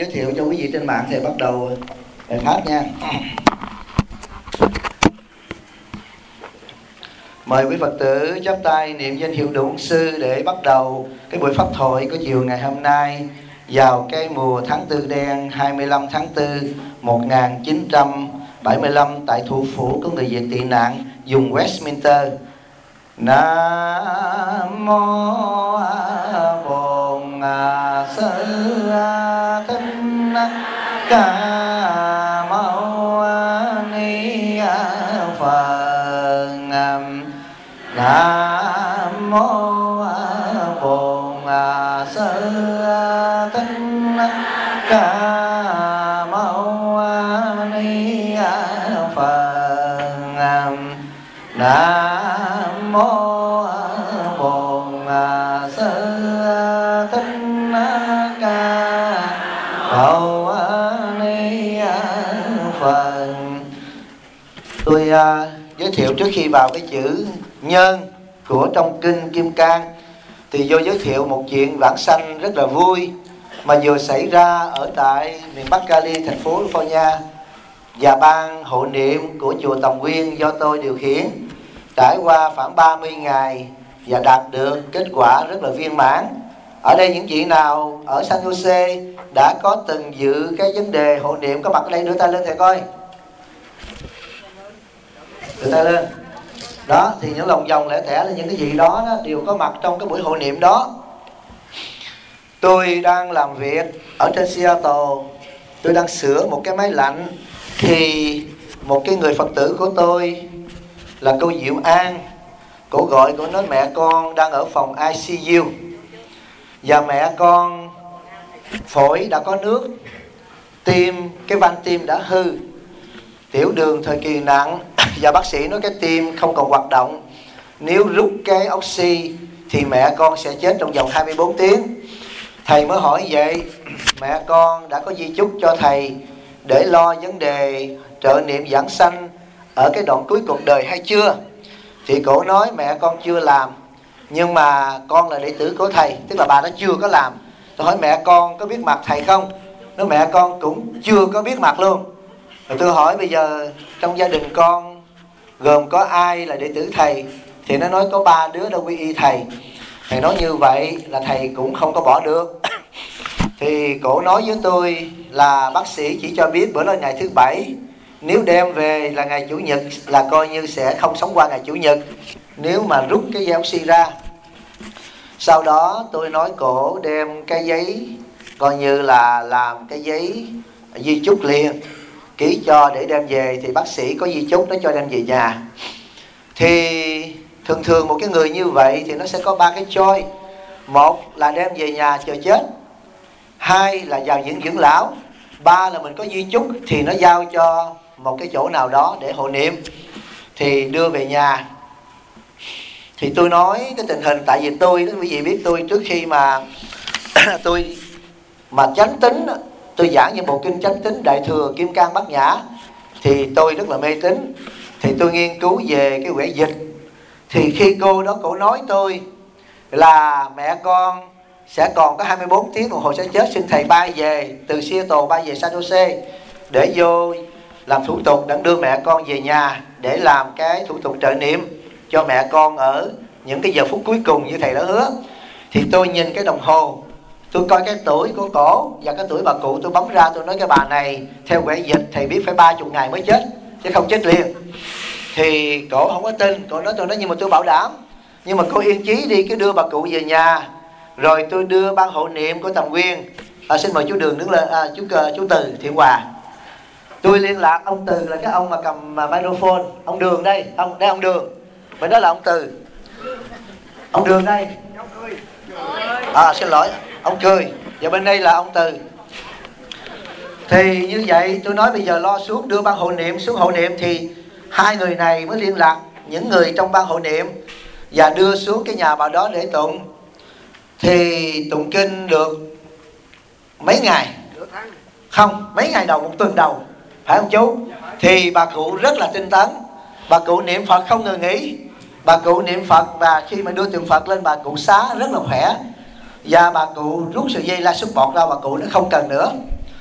giới thiệu cho quý vị trên mạng thì bắt đầu bài pháp nha. Mời quý Phật tử chắp tay niệm danh hiệu Độ Ân Sư để bắt đầu cái buổi pháp thoại của chiều ngày hôm nay vào cái mùa tháng Tư đen 25 tháng 4 1975 tại thủ phủ của người Việt tị nạn vùng Westminster. Nam mô Bổn Sư Thích Ca Mâu Ni Phật. Nam mô Bổn Sư Thích Ca Mâu Ni Phật. Nam mô Bổn Sư Thích Ca Mâu Ni Phật. Tôi giới thiệu trước khi vào cái chữ nhân của trong kinh Kim Cang thì vô giới thiệu một chuyện vãng sanh rất là vui mà vừa xảy ra ở tại miền Bắc Cali, thành phố California, và ban hộ niệm của chùa Tòng Nguyên do tôi điều khiển trải qua khoảng 30 ngày và đạt được kết quả rất là viên mãn. Ở đây những vị nào ở San Jose đã có từng dự cái vấn đề hộ niệm có mặt ở đây, đưa tay lên thầy coi. Đưa tay lên. Đó, thì những lòng vòng lẻ tẻ là những cái gì đó, đều có mặt trong cái buổi hộ niệm đó. Tôi đang làm việc ở trên Seattle, tôi đang sửa một cái máy lạnh thì một cái người Phật tử của tôi là cô Diệu An, cổ gọi, cổ nói mẹ con đang ở phòng ICU và mẹ con phổi đã có nước, tim, cái van tim đã hư, tiểu đường thời kỳ nặng và bác sĩ nói cái tim không còn hoạt động, nếu rút cái oxy thì mẹ con sẽ chết trong vòng 24 tiếng. Thầy mới hỏi vậy mẹ con đã có di chúc cho thầy để lo vấn đề trợ niệm giảng sanh ở cái đoạn cuối cuộc đời hay chưa? Thì cổ nói mẹ con chưa làm, nhưng mà con là đệ tử của thầy, tức là bà đã chưa có làm. Tôi hỏi mẹ con có biết mặt thầy không? Nói mẹ con cũng chưa có biết mặt luôn. Rồi tôi hỏi bây giờ trong gia đình con gồm có ai là đệ tử thầy? Thì nó nói có 3 đứa đã quy y thầy. Thầy nói như vậy là thầy cũng không có bỏ được. Thì cổ nói với tôi là bác sĩ chỉ cho biết bữa đó ngày thứ Bảy, nếu đem về là ngày Chủ nhật là coi như sẽ không sống qua ngày Chủ nhật, nếu mà rút cái dây oxy ra. Sau đó tôi nói cổ đem cái giấy, coi như là làm cái giấy di chúc liền, ký cho để đem về, thì bác sĩ có di chúc nó cho đem về nhà. Thì thường thường một cái người như vậy thì nó sẽ có 3 cái choice. Một là đem về nhà chờ chết, 2 là vào viện dưỡng lão, 3 là mình có di chúc thì nó giao cho một cái chỗ nào đó để hộ niệm thì đưa về nhà. Thì tôi nói cái tình hình, tại vì tôi đó quý vị biết tôi trước khi mà tôi mà chánh tín, tôi giảng như bộ kinh chánh tín Đại Thừa Kim Cang Bát Nhã thì tôi rất là mê tín. Thì tôi nghiên cứu về cái quẻ dịch. Thì khi cô đó cổ nói tôi là mẹ con sẽ còn có 24 tiếng đồng hồ sẽ chết, xin thầy bay về từ Seattle, bay về San Jose để vô làm thủ tục để đưa mẹ con về nhà để làm cái thủ tục trợ niệm cho mẹ con ở những cái giờ phút cuối cùng như thầy đã hứa. Thì tôi nhìn cái đồng hồ, tôi coi cái tuổi của cổ và cái tuổi bà cụ, tôi bấm ra tôi nói cái bà này theo quẻ dịch thầy biết phải 30 ngày mới chết chứ không chết liền. Thì cổ không có tin, cổ nói tôi nói nhưng mà tôi bảo đảm, nhưng mà cô yên chí đi, cứ đưa bà cụ về nhà rồi tôi đưa ban hộ niệm của Tầm Nguyên. Xin mời chú Đường đứng lên, chú Từ Thiện Hòa. Tôi liên lạc ông Từ là cái ông mà cầm microphone. Ông Đường đây, ông Đường. Bên đó là ông Từ. Ông Đường đây. Xin lỗi, ông Cười. Và bên đây là ông Từ. Thì như vậy tôi nói bây giờ lo xuống đưa ban hộ niệm xuống hộ niệm, thì hai người này mới liên lạc những người trong ban hộ niệm và đưa xuống cái nhà bà đó để tụng. Thì tụng kinh được mấy ngày? Không, mấy ngày đầu, một tuần đầu, phải không chú? Thì bà cụ rất là tinh tấn, bà cụ niệm Phật không ngừng nghỉ. Bà cụ niệm Phật và khi mà đưa tượng Phật lên bà cụ xá rất là khỏe. Và bà cụ rút sợi dây la sút bọt ra, bà cụ nó không cần nữa.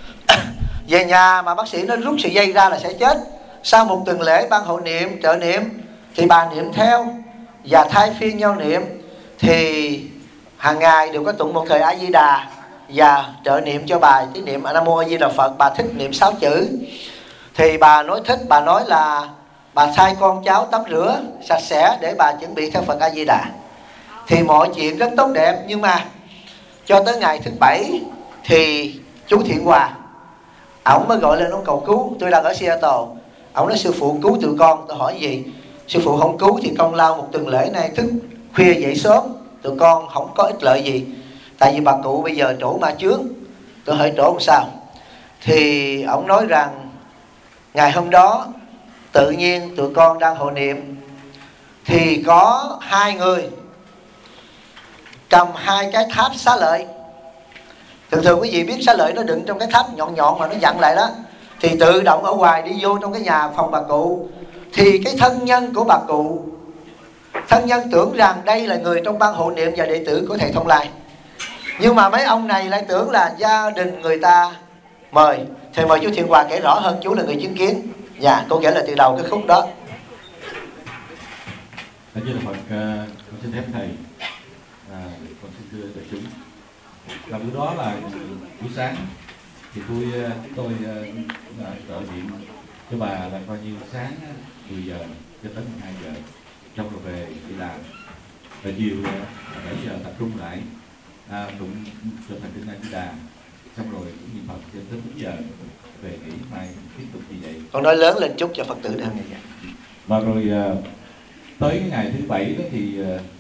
Về nhà mà bác sĩ nó rút sợi dây ra là sẽ chết. Sau một tuần lễ ban hộ niệm, trợ niệm thì bà niệm theo và thay phiên nhau niệm. Thì hàng ngày đều có tụng một thời A Di Đà và trợ niệm cho bà cái niệm Nam Mô A Di Đà Phật. Bà thích niệm 6 chữ. Thì bà nói thích, bà nói là bà thay con cháu tắm rửa sạch sẽ để bà chuẩn bị theo Phật A Di Đà. Thì mọi chuyện rất tốt đẹp. Nhưng mà cho tới ngày thứ 7 thì chú Thiện Hòa ổng mới gọi lên, ông cầu cứu. Tôi đang ở Seattle. Ông nói sư phụ cứu tụi con. Tôi hỏi gì? Sư phụ không cứu thì công lao một tuần lễ nay thức khuya dậy sớm, tụi con không có ích lợi gì. Tại vì bà cụ bây giờ trổ ma chướng. Tôi hỏi trổ làm sao? Thì ông nói rằng ngày hôm đó tự nhiên tụi con đang hộ niệm thì có 2 người cầm 2 cái tháp xá lợi. Thường thường quý vị biết xá lợi nó đựng trong cái tháp nhọn nhọn mà nó dặn lại đó. Thì tự động ở ngoài đi vô trong cái nhà phòng bà cụ. Thì cái thân nhân của bà cụ, thân nhân tưởng rằng đây là người trong ban hộ niệm và đệ tử của thầy Thông Lai. Nhưng mà mấy ông này lại tưởng là gia đình người ta mời. Thì mời chú Thiện Hòa kể rõ hơn, chú là người chứng kiến. Dạ, cô kể là từ đầu cái khúc đó. Thưa Phật, con xin phép thầy, con xin thưa đại chúng. Là bữa đó là buổi sáng thì tôi trợ niệm cho bà là coi như sáng 10 giờ cho tới 12 giờ, xong rồi về đi làm. Và chiều 7 giờ tập trung lại tụng cho thầy Kinh A Di Đà, xong rồi cũng niệm Phật cho tới 4 giờ về nghỉ, mai tiếp tục như vậy. Con nói lớn lên chút cho Phật tử đang nghe. Và rồi tới cái ngày thứ 7 đó thì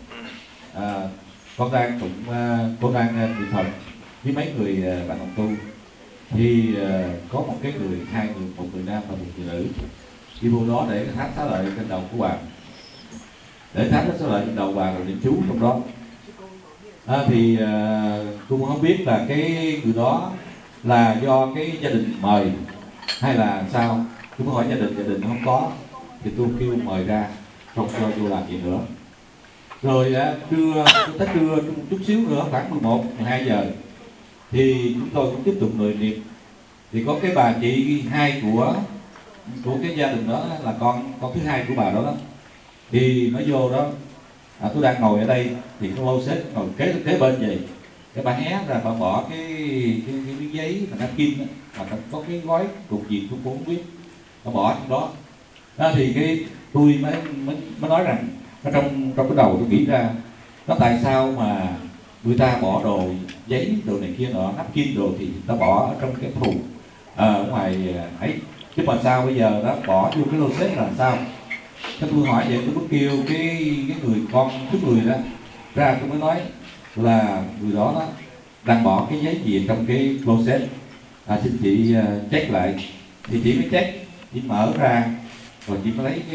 con đang niệm Phật với mấy người bạn đồng tu. Thì có một cái người, 2 người, một người nam và một người nữ đi vô đó để cái tháp xá lợi trên đầu của bà, để tháp xá lợi trên đầu bà rồi niệm chú trong đó. Thì tôi cũng không biết là cái người đó là do cái gia đình mời hay là sao. Tôi mới hỏi gia đình không có thì tôi kêu mời ra, không cho vô làm gì nữa. Rồi tới trưa chút xíu nữa, khoảng 11, 12 giờ thì chúng tôi cũng tiếp tục mời niệm. Thì có cái bà chị 2 của cái gia đình đó là con thứ 2 của bà đó, thì nó vô đó. Tôi đang ngồi ở đây thì có lô xếp ngồi kế bên vậy, cái bà hé ra, bà bỏ cái miếng giấy mà napkin đó, mà có cái gói cục gì tôi cũng không biết, nó bỏ trong đó. Thì tôi mới nói rằng nó trong cái đầu tôi nghĩ ra, nó tại sao mà người ta bỏ đồ giấy đồ này kia nọ, napkin đồ thì người ta bỏ ở trong cái thùng ở ngoài ấy, chứ mà sao bây giờ đó bỏ vô cái lô xếp là sao? Cái tôi hỏi vậy, tôi mới kêu cái người con thứ 10 đó ra, tôi mới nói là người đó đang bỏ cái giấy gì trong cái closet, xin chị check lại. Thì chị mới check, chị mở ra rồi chị mới lấy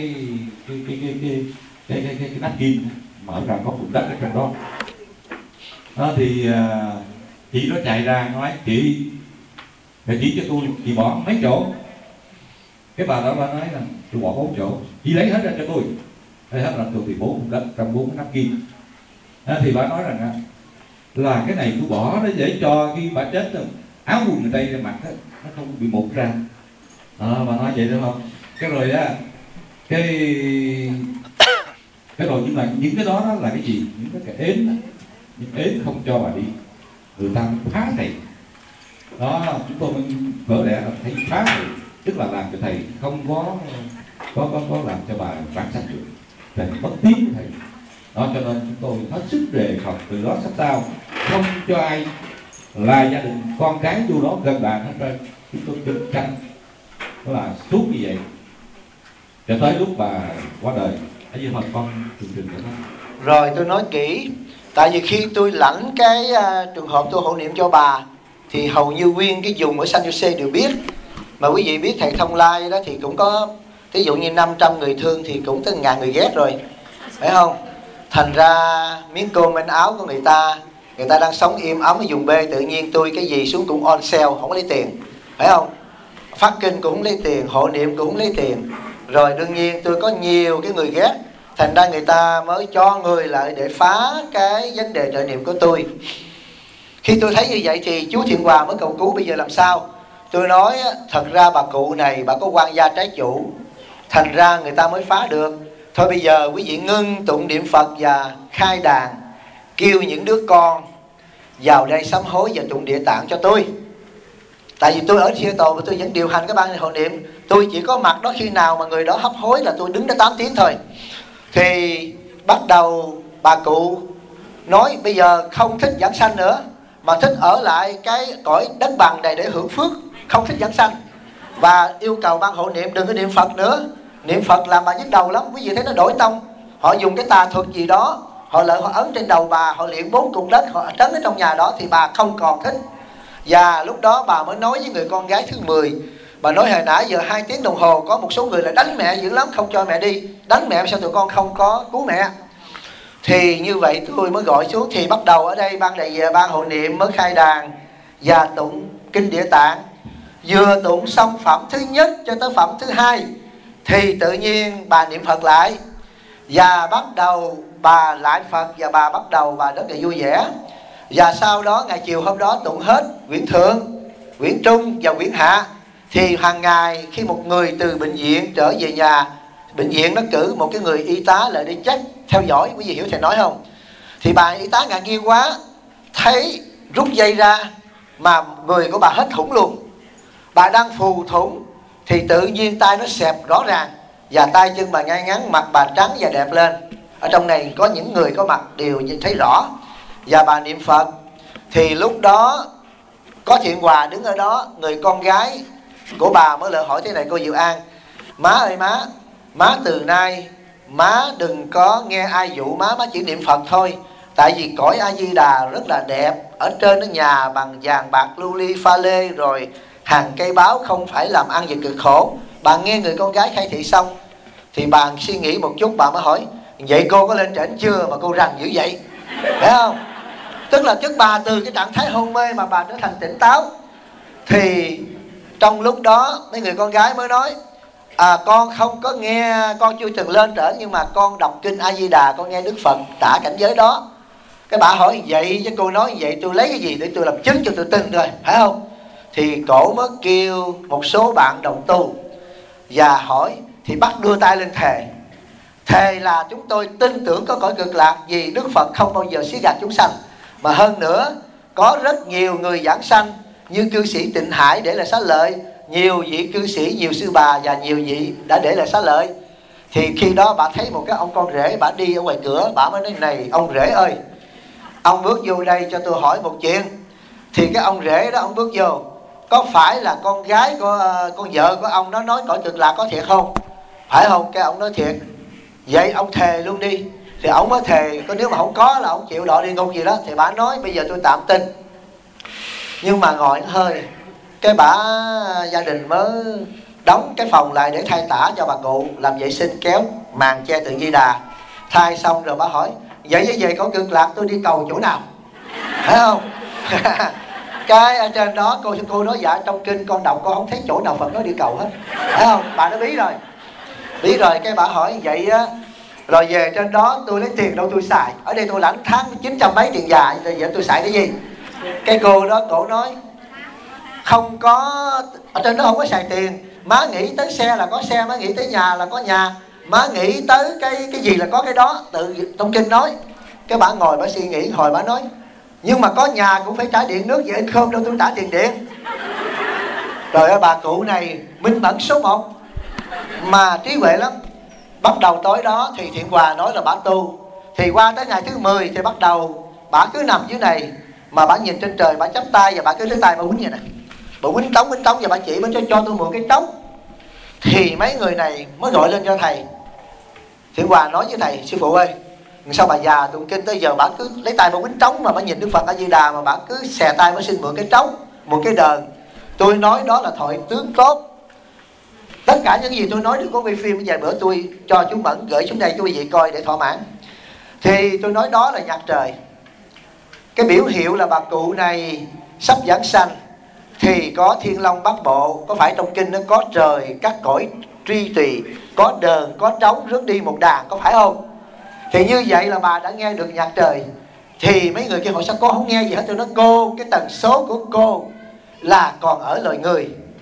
cái napkin, mở ra có cục đất ở trong đó. Thì chị nó chạy ra nói chị chỉ cho tôi, chị bỏ mấy chỗ. Cái bà đó bà nói là tôi bỏ 4 chỗ, chị lấy hết ra cho tôi. Lấy hết ra tôi thì 4 cục đất trong 4 cái napkin. Thì bà nói rằng là cái này tôi bỏ đó để cho khi bà chết áo quần người Tây ra mặc đó, nó không bị mụn ra. Bà nói vậy đúng không? Cái rồi cái rồi, nhưng mà những cái đó là cái gì? Những cái ến đó, những ến không cho bà đi, người ta phá thầy đó. Chúng tôi vỡ lẽ là thấy phá thầy, tức là làm cho thầy không có làm cho bà bản sắc được, thầy mất tiếng của thầy đó. Cho nên chúng tôi hết sức đề phòng từ đó sắp sau không cho ai là gia đình con cái vô đó gần bà hết trơn. Chúng tôi được canh đó là suốt như vậy cho tới lúc bà qua đời. Ở dưới phần con trường đó. Rồi tôi nói kỹ. Tại vì khi tôi lãnh cái trường hợp tôi hộ niệm cho bà thì hầu như nguyên cái vùng ở San Jose đều biết. Mà quý vị biết thầy Thông Lai đó thì cũng có, ví dụ như 500 người thương thì cũng tới 1000 người ghét rồi, phải không? Thành ra miếng cơm manh áo của người ta đang sống im ấm ở vùng B, tự nhiên tôi cái gì xuống cũng on sale, không có lấy tiền, phải không? Phát kinh cũng không lấy tiền, hộ niệm cũng không lấy tiền. Rồi đương nhiên tôi có nhiều cái người ghét, thành ra người ta mới cho người lại để phá cái vấn đề trợ niệm của tôi. Khi tôi thấy như vậy thì chú Thiện Hòa mới cầu cứu bây giờ làm sao. Tôi nói thật ra bà cụ này bà có quan gia trái chủ, thành ra người ta mới phá được. Thôi bây giờ quý vị ngưng tụng niệm Phật và khai đàn, kêu những đứa con vào đây sám hối và tụng Địa Tạng cho tôi. Tại vì tôi ở Seattle và tôi vẫn điều hành cái ban hộ niệm. Tôi chỉ có mặt đó khi nào mà người đó hấp hối là tôi đứng đó 8 tiếng thôi. Thì bắt đầu bà cụ nói bây giờ không thích giảng sanh nữa, mà thích ở lại cái cõi đất bằng này để hưởng phước, không thích giảng sanh. Và yêu cầu ban hộ niệm đừng có niệm Phật nữa. Niệm Phật làm bà nhức đầu lắm. Quý vị thấy nó đổi tông. Họ dùng cái tà thuật gì đó, họ ấn trên đầu bà, họ luyện 4 cục đất, họ trấn ở trong nhà đó, thì bà không còn thích. Và lúc đó bà mới nói với người con gái thứ 10. Bà nói hồi nãy giờ 2 tiếng đồng hồ có một số người là đánh mẹ dữ lắm, không cho mẹ đi. Đánh mẹ sao tụi con không có cứu mẹ. Thì như vậy tôi mới gọi xuống. Thì bắt đầu ở đây ban hộ niệm mới khai đàn và tụng kinh Địa Tạng. Vừa tụng xong phẩm thứ nhất cho tới phẩm thứ 2 thì tự nhiên bà niệm Phật lại. Và bắt đầu bà lại Phật, và bà bắt đầu bà rất là vui vẻ. Và sau đó ngày chiều hôm đó tụng hết quyển thượng, quyển trung và quyển hạ. Thì hàng ngày khi một người từ bệnh viện trở về nhà, bệnh viện nó cử một cái người y tá lại đi check theo dõi. Quý vị hiểu thầy nói không? Thì bà y tá ngạc nhiên quá, thấy rút dây ra mà người của bà hết thủng luôn. Bà đang phù thủng thì tự nhiên tay nó xẹp rõ ràng, và tay chân bà ngay ngắn, mặt bà trắng và đẹp lên. Ở trong này có những người có mặt đều thấy rõ. Và bà niệm Phật. Thì lúc đó có Thiện Hòa đứng ở đó. Người con gái của bà mới lại hỏi thế này: cô Diệu An, má ơi má từ nay má đừng có nghe ai dụ má chỉ niệm Phật thôi. Tại vì cõi A Di Đà rất là đẹp. Ở trên nó nhà bằng vàng bạc lưu ly pha lê, rồi hàng cây báo, không phải làm ăn gì cực khổ. Bà nghe người con gái khai thị xong thì bà suy nghĩ một chút, bà mới hỏi: vậy cô có lên trển chưa mà cô rành dữ vậy? Phải không? Tức là trước bà từ cái trạng thái hôn mê mà bà trở thành tỉnh táo. Thì trong lúc đó mấy người con gái mới nói: con không có nghe, con chưa từng lên trển, nhưng mà con đọc kinh A Di Đà, con nghe Đức Phật tả cảnh giới đó. Cái bà hỏi vậy chứ cô nói vậy tôi lấy cái gì để tôi làm chứng cho tôi tin rồi, phải không? Thì cổ mới kêu một số bạn đồng tu và hỏi, thì bắt đưa tay lên thề. Thề là chúng tôi tin tưởng có cõi cực lạc, vì Đức Phật không bao giờ xí gạt chúng sanh. Mà hơn nữa có rất nhiều người giảng sanh như cư sĩ Tịnh Hải để lại xá lợi, nhiều vị cư sĩ, nhiều sư bà và nhiều vị đã để lại xá lợi. Thì khi đó bà thấy một cái ông con rể, bà đi ở ngoài cửa, bà mới nói: này ông rể ơi, ông bước vô đây cho tôi hỏi một chuyện. Thì cái ông rể đó ông bước vô: có phải là con gái của con vợ của ông nó nói cõi cực lạc có thiệt không? Phải không? Cái ông nói thiệt. Vậy ông thề luôn đi. Thì ông mới thề, nếu mà không có là ông chịu đọa địa ngục gì đó. Thì bà nói bây giờ tôi tạm tin. Nhưng mà ngồi hơi, cái bà gia đình mới đóng cái phòng lại để thay tả cho bà cụ, làm vệ sinh, kéo màn che Tượng Di Đà. Thay xong rồi bà hỏi: vậy cõi cực lạc tôi đi cầu chỗ nào? Phải không? Cái ở trên đó cô nói: dạ trong kinh con đọc con không thấy chỗ nào Phật nói đi cầu hết. Phải không? Bà nó bí rồi. Bí rồi, cái bà hỏi vậy á, rồi về trên đó tôi lấy tiền đâu tôi xài. Ở đây tôi lãnh tháng 900 mấy tiền già, vậy tôi xài cái gì? Cái cô đó cổ nói: không có, ở trên đó không có xài tiền. Má nghĩ tới xe là có xe, má nghĩ tới nhà là có nhà, má nghĩ tới cái gì là có cái đó. Tự trong kinh nói. Cái bà ngồi bà suy nghĩ, hồi bà nói: nhưng mà có nhà cũng phải trả điện nước, vậy anh không đâu tôi trả tiền điện. Rồi bà cụ này minh mẫn số 1 mà trí huệ lắm. Bắt đầu tối đó thì Thiện Hòa nói là bà tu. Thì qua tới ngày thứ 10 thì bắt đầu bà cứ nằm dưới này, mà bà nhìn trên trời, bà chắp tay và bà cứ lấy tay bà quýnh vậy nè. Bà quýnh trống và bà chỉ cho tôi mượn cái trống. Thì mấy người này mới gọi lên cho thầy. Thiện Hòa nói với thầy: sư phụ ơi, sao bà già tụng kinh tới giờ bà cứ lấy tay bà quýnh trống, mà bà nhìn Đức Phật A Di Đà mà bà cứ xè tay bà xin mượn cái trống, mượn cái đờn. Tôi nói đó là thoại tướng tốt. Tất cả những gì tôi nói đừng có quay phim. Vài bữa tôi cho chú Mẫn gửi xuống đây cho quý vị coi để thỏa mãn. Thì tôi nói đó là nhạc trời. Cái biểu hiệu là bà cụ này sắp giảng sanh. Thì có Thiên Long Bát Bộ. Có phải trong kinh nó có trời, các cõi tri tùy, có đờn, có trống rước đi một đàn, có phải không? Thì như vậy là bà đã nghe được nhạc trời. Thì mấy người kia hỏi: sao cô không nghe gì hết? Tôi nói: cô, cái tần số của cô là còn ở loài người.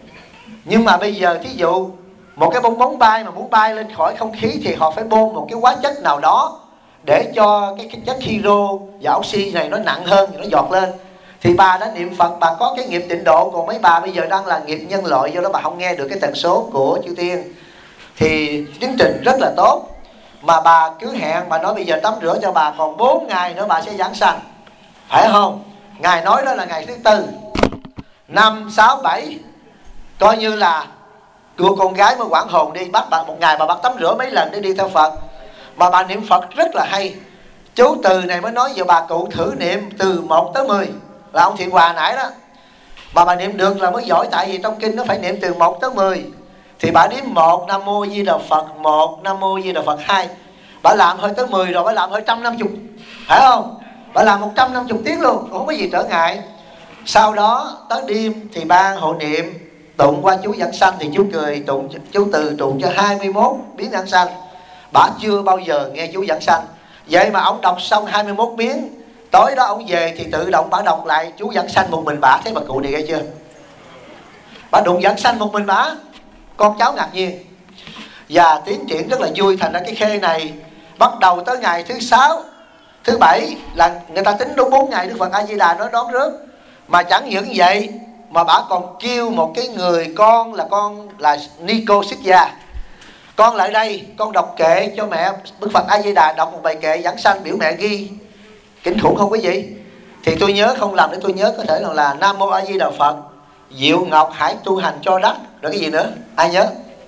Nhưng mà bây giờ thí dụ một cái bong bóng bay mà muốn bay lên khỏi không khí thì họ phải bơm một cái hóa chất nào đó để cho cái chất hydro và oxy này nó nặng hơn, nó giọt lên. Thì bà đã niệm Phật, bà có cái nghiệp tịnh độ. Còn mấy bà bây giờ đang là nghiệp nhân loại, do đó bà không nghe được cái tần số của chư tiên. Thì tiến trình rất là tốt. Mà bà cứ hẹn, bà nói bây giờ tắm rửa cho bà còn 4 ngày nữa bà sẽ giảng sanh, phải không? Ngài nói đó là ngày thứ tư, 5, 6, 7, coi như là cô con gái mới quản hồn đi. Bắt bà một ngày bà bắt tắm rửa mấy lần để đi theo Phật. Mà bà niệm Phật rất là hay. Chú từ này mới nói giờ bà cụ thử niệm từ 1 tới 10, là ông Thiện Hòa nãy đó. Bà niệm được là mới giỏi, tại vì trong kinh nó phải niệm từ 1 tới 10. Thì bà đếm 1 Nam Mô Di Đà Phật, 1 Nam Mô Di Đà Phật 2. Bà làm hơi tới 10 rồi, bà làm hơi 150, phải không? Bà làm 150 tiếng luôn, không có gì trở ngại. Sau đó tới đêm thì ban hộ niệm tụng qua chú giảng sanh. Thì chú cười tụng, chú từ tụng cho 21 biến giảng sanh. Bà chưa bao giờ nghe chú giảng sanh. Vậy mà ông đọc xong 21 biến, tối đó ông về thì tự động bà đọc lại chú giảng sanh một mình bà. Thấy bà cụ này ghê chưa? Bà đụng giảng sanh một mình bà. Con cháu ngạc nhiên. Và tiến triển rất là vui. Thành ra cái khê này bắt đầu tới ngày thứ 6, thứ 7 là người ta tính đúng 4 ngày Đức Phật A Di Đà nói đón rước. Mà chẳng những vậy mà bà còn kêu một cái người con là Nico Xích Gia, con lại đây, con đọc kệ cho mẹ Đức Phật A Di Đà, đọc một bài kệ giảng sanh biểu mẹ ghi. Kinh khủng không quý vị? Thì tôi nhớ, không làm để tôi nhớ, có thể là Nam Mô A Di Đà Phật, Diệu Ngọc hãy tu hành cho đắc. Rồi cái gì nữa? Ai nhớ?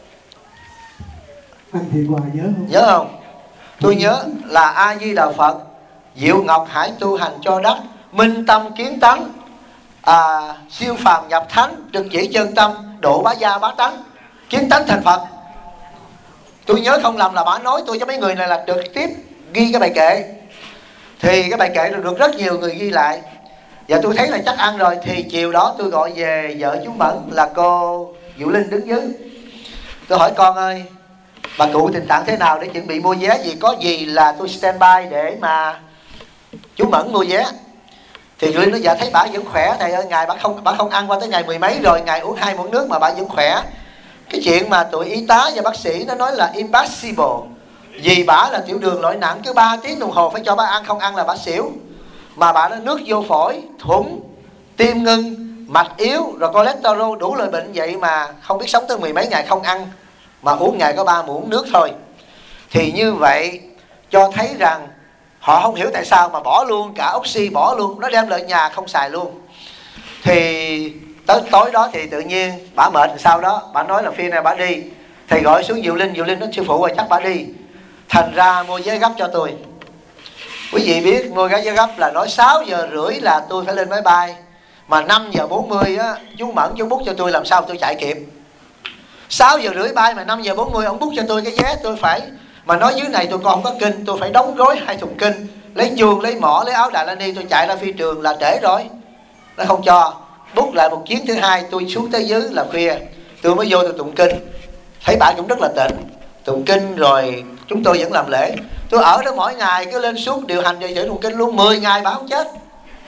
Anh Thiện Hòa nhớ không? Nhớ không? Tôi nhớ là A Di Đà Phật, Diệu Ngọc hãy tu hành cho đắc, minh tâm kiến tánh, siêu phàm nhập thánh, trực chỉ chân tâm, độ bá gia bá tánh, kiến tánh thành Phật. Tôi nhớ không lầm là bà nói tôi cho mấy người này là trực tiếp ghi cái bài kệ. Thì cái bài kệ được rất nhiều người ghi lại. Và tôi thấy là chắc ăn rồi. Thì chiều đó tôi gọi về vợ chú Mẫn là cô Diệu Linh đứng dưới. Tôi hỏi con ơi, bà cụ tình trạng thế nào để chuẩn bị mua vé gì, có gì là tôi stand by để mà chú Mẫn mua vé. Thì Linh nói dạ thấy bà vẫn khỏe thầy ơi, ngày bà không ăn qua tới ngày 10 mấy rồi, ngày uống 2 muỗng nước mà bà vẫn khỏe. Cái chuyện mà tụi y tá và bác sĩ nó nói là impossible. Vì bà là tiểu đường loại nặng, cứ 3 tiếng đồng hồ phải cho bà ăn, không ăn là bà xỉu. Mà bà nó nước vô phổi, thủng, tim ngưng, mạch yếu, rồi cholesterol, đủ loại bệnh. Vậy mà không biết sống tới 10 mấy ngày không ăn, mà uống ngày có 3 muỗng nước thôi. Thì như vậy cho thấy rằng họ không hiểu tại sao mà bỏ luôn cả oxy, bỏ luôn, nó đem lại nhà không xài luôn. Thì tới tối đó thì tự nhiên bà mệt. Sau đó bà nói là phiên này bà đi. Thầy gọi xuống Diệu Linh nói sư phụ rồi chắc bà đi. Thành ra mua vé gấp cho tôi. Quý vị biết mua vé gấp là nói 6 giờ rưỡi là tôi phải lên máy bay, mà 5 giờ 40 á, chú Mẫn chú book cho tôi, làm sao tôi chạy kịp. 6 giờ rưỡi bay mà 5 giờ 40 ông book cho tôi cái vé, tôi phải. Mà nói dưới này tôi còn không có kinh, tôi phải đóng gói 2 thùng kinh, lấy chuông, lấy mỏ, lấy áo Đà La Ni, tôi chạy ra phi trường là trễ rồi. Nó không cho. Book lại một chuyến thứ hai, tôi xuống tới dưới là khuya, tôi mới vô tôi tụng kinh. Thấy bà cũng rất là tịnh, tụng kinh rồi chúng tôi vẫn làm lễ. Tôi ở đó mỗi ngày cứ lên xuống điều hành về tụng kinh luôn. 10 ngày bà không chết,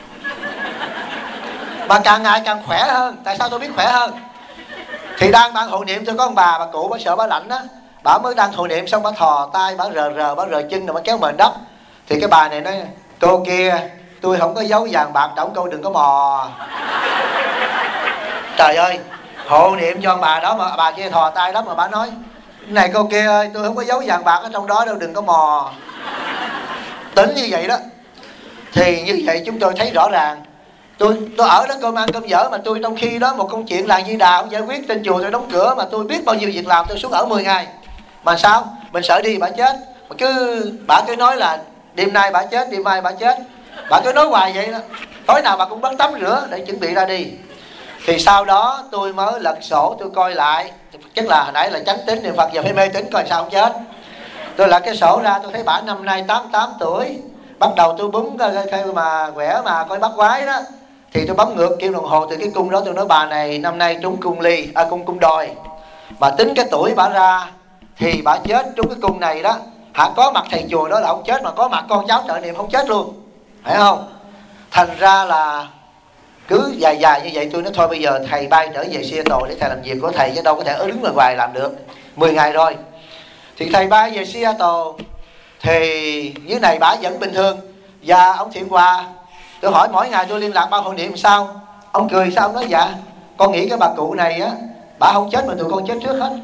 mà càng ngày càng khỏe hơn. Tại sao tôi biết khỏe hơn? Thì đang ban hộ niệm tôi có ông bà cụ, bà sợ bà lạnh á, bà mới đang hộ niệm xong bà thò tay, bà rờ chân rồi bà kéo mền đắp. Thì cái bà này nói cô kia, tôi không có giấu vàng bạc đâu, cô đừng có mò. Trời ơi, hộ niệm cho ông bà đó mà bà kia thò tay đắp, mà bà nói này cô kia ơi, tôi không có giấu vàng bạc ở trong đó đâu, đừng có mò. Tính như vậy đó. Thì như vậy chúng tôi thấy rõ ràng. Tôi ở đó cơm ăn cơm dở, mà tôi trong khi đó một công chuyện làng Di Đà không giải quyết, trên chùa tôi đóng cửa, mà tôi biết bao nhiêu việc làm, tôi xuống ở 10 ngày. Mà sao? Mình sợ đi bà chết. Mà bà cứ nói là đêm nay bà chết, đêm mai bà chết. Bà cứ nói hoài vậy đó. Tối nào bà cũng bắt tắm rửa để chuẩn bị ra đi. Thì sau đó tôi mới lật sổ tôi coi lại. Chắc là hồi nãy là chánh tín niệm Phật, giờ phải mê tín coi sao không chết. Tôi lật cái sổ ra, tôi thấy bà năm nay 88 tuổi. Bắt đầu tôi bấm cái mà quẻ mà coi bắt quái đó. Thì tôi bấm ngược kim đồng hồ từ cái cung đó, tôi nói bà này năm nay trúng cung ly, cung đòi. Mà tính cái tuổi bà ra thì bà chết trúng cái cung này đó. Có mặt thầy chùa đó là không chết, mà có mặt con cháu trợ niệm không chết luôn, phải không? Thành ra là Cứ dài dài như vậy tôi nói thôi bây giờ thầy bay trở về Seattle để thầy làm việc của thầy, chứ đâu có thể ở đứng ở ngoài làm được. 10 ngày rồi thì thầy bay về Seattle, thì dưới này bả vẫn bình thường. Và ông Thiện Hòa, tôi hỏi mỗi ngày tôi liên lạc ban hội niệm sao, ông cười sao, ông nói dạ con nghĩ cái bà cụ này á, bà không chết mà tụi con chết trước hết.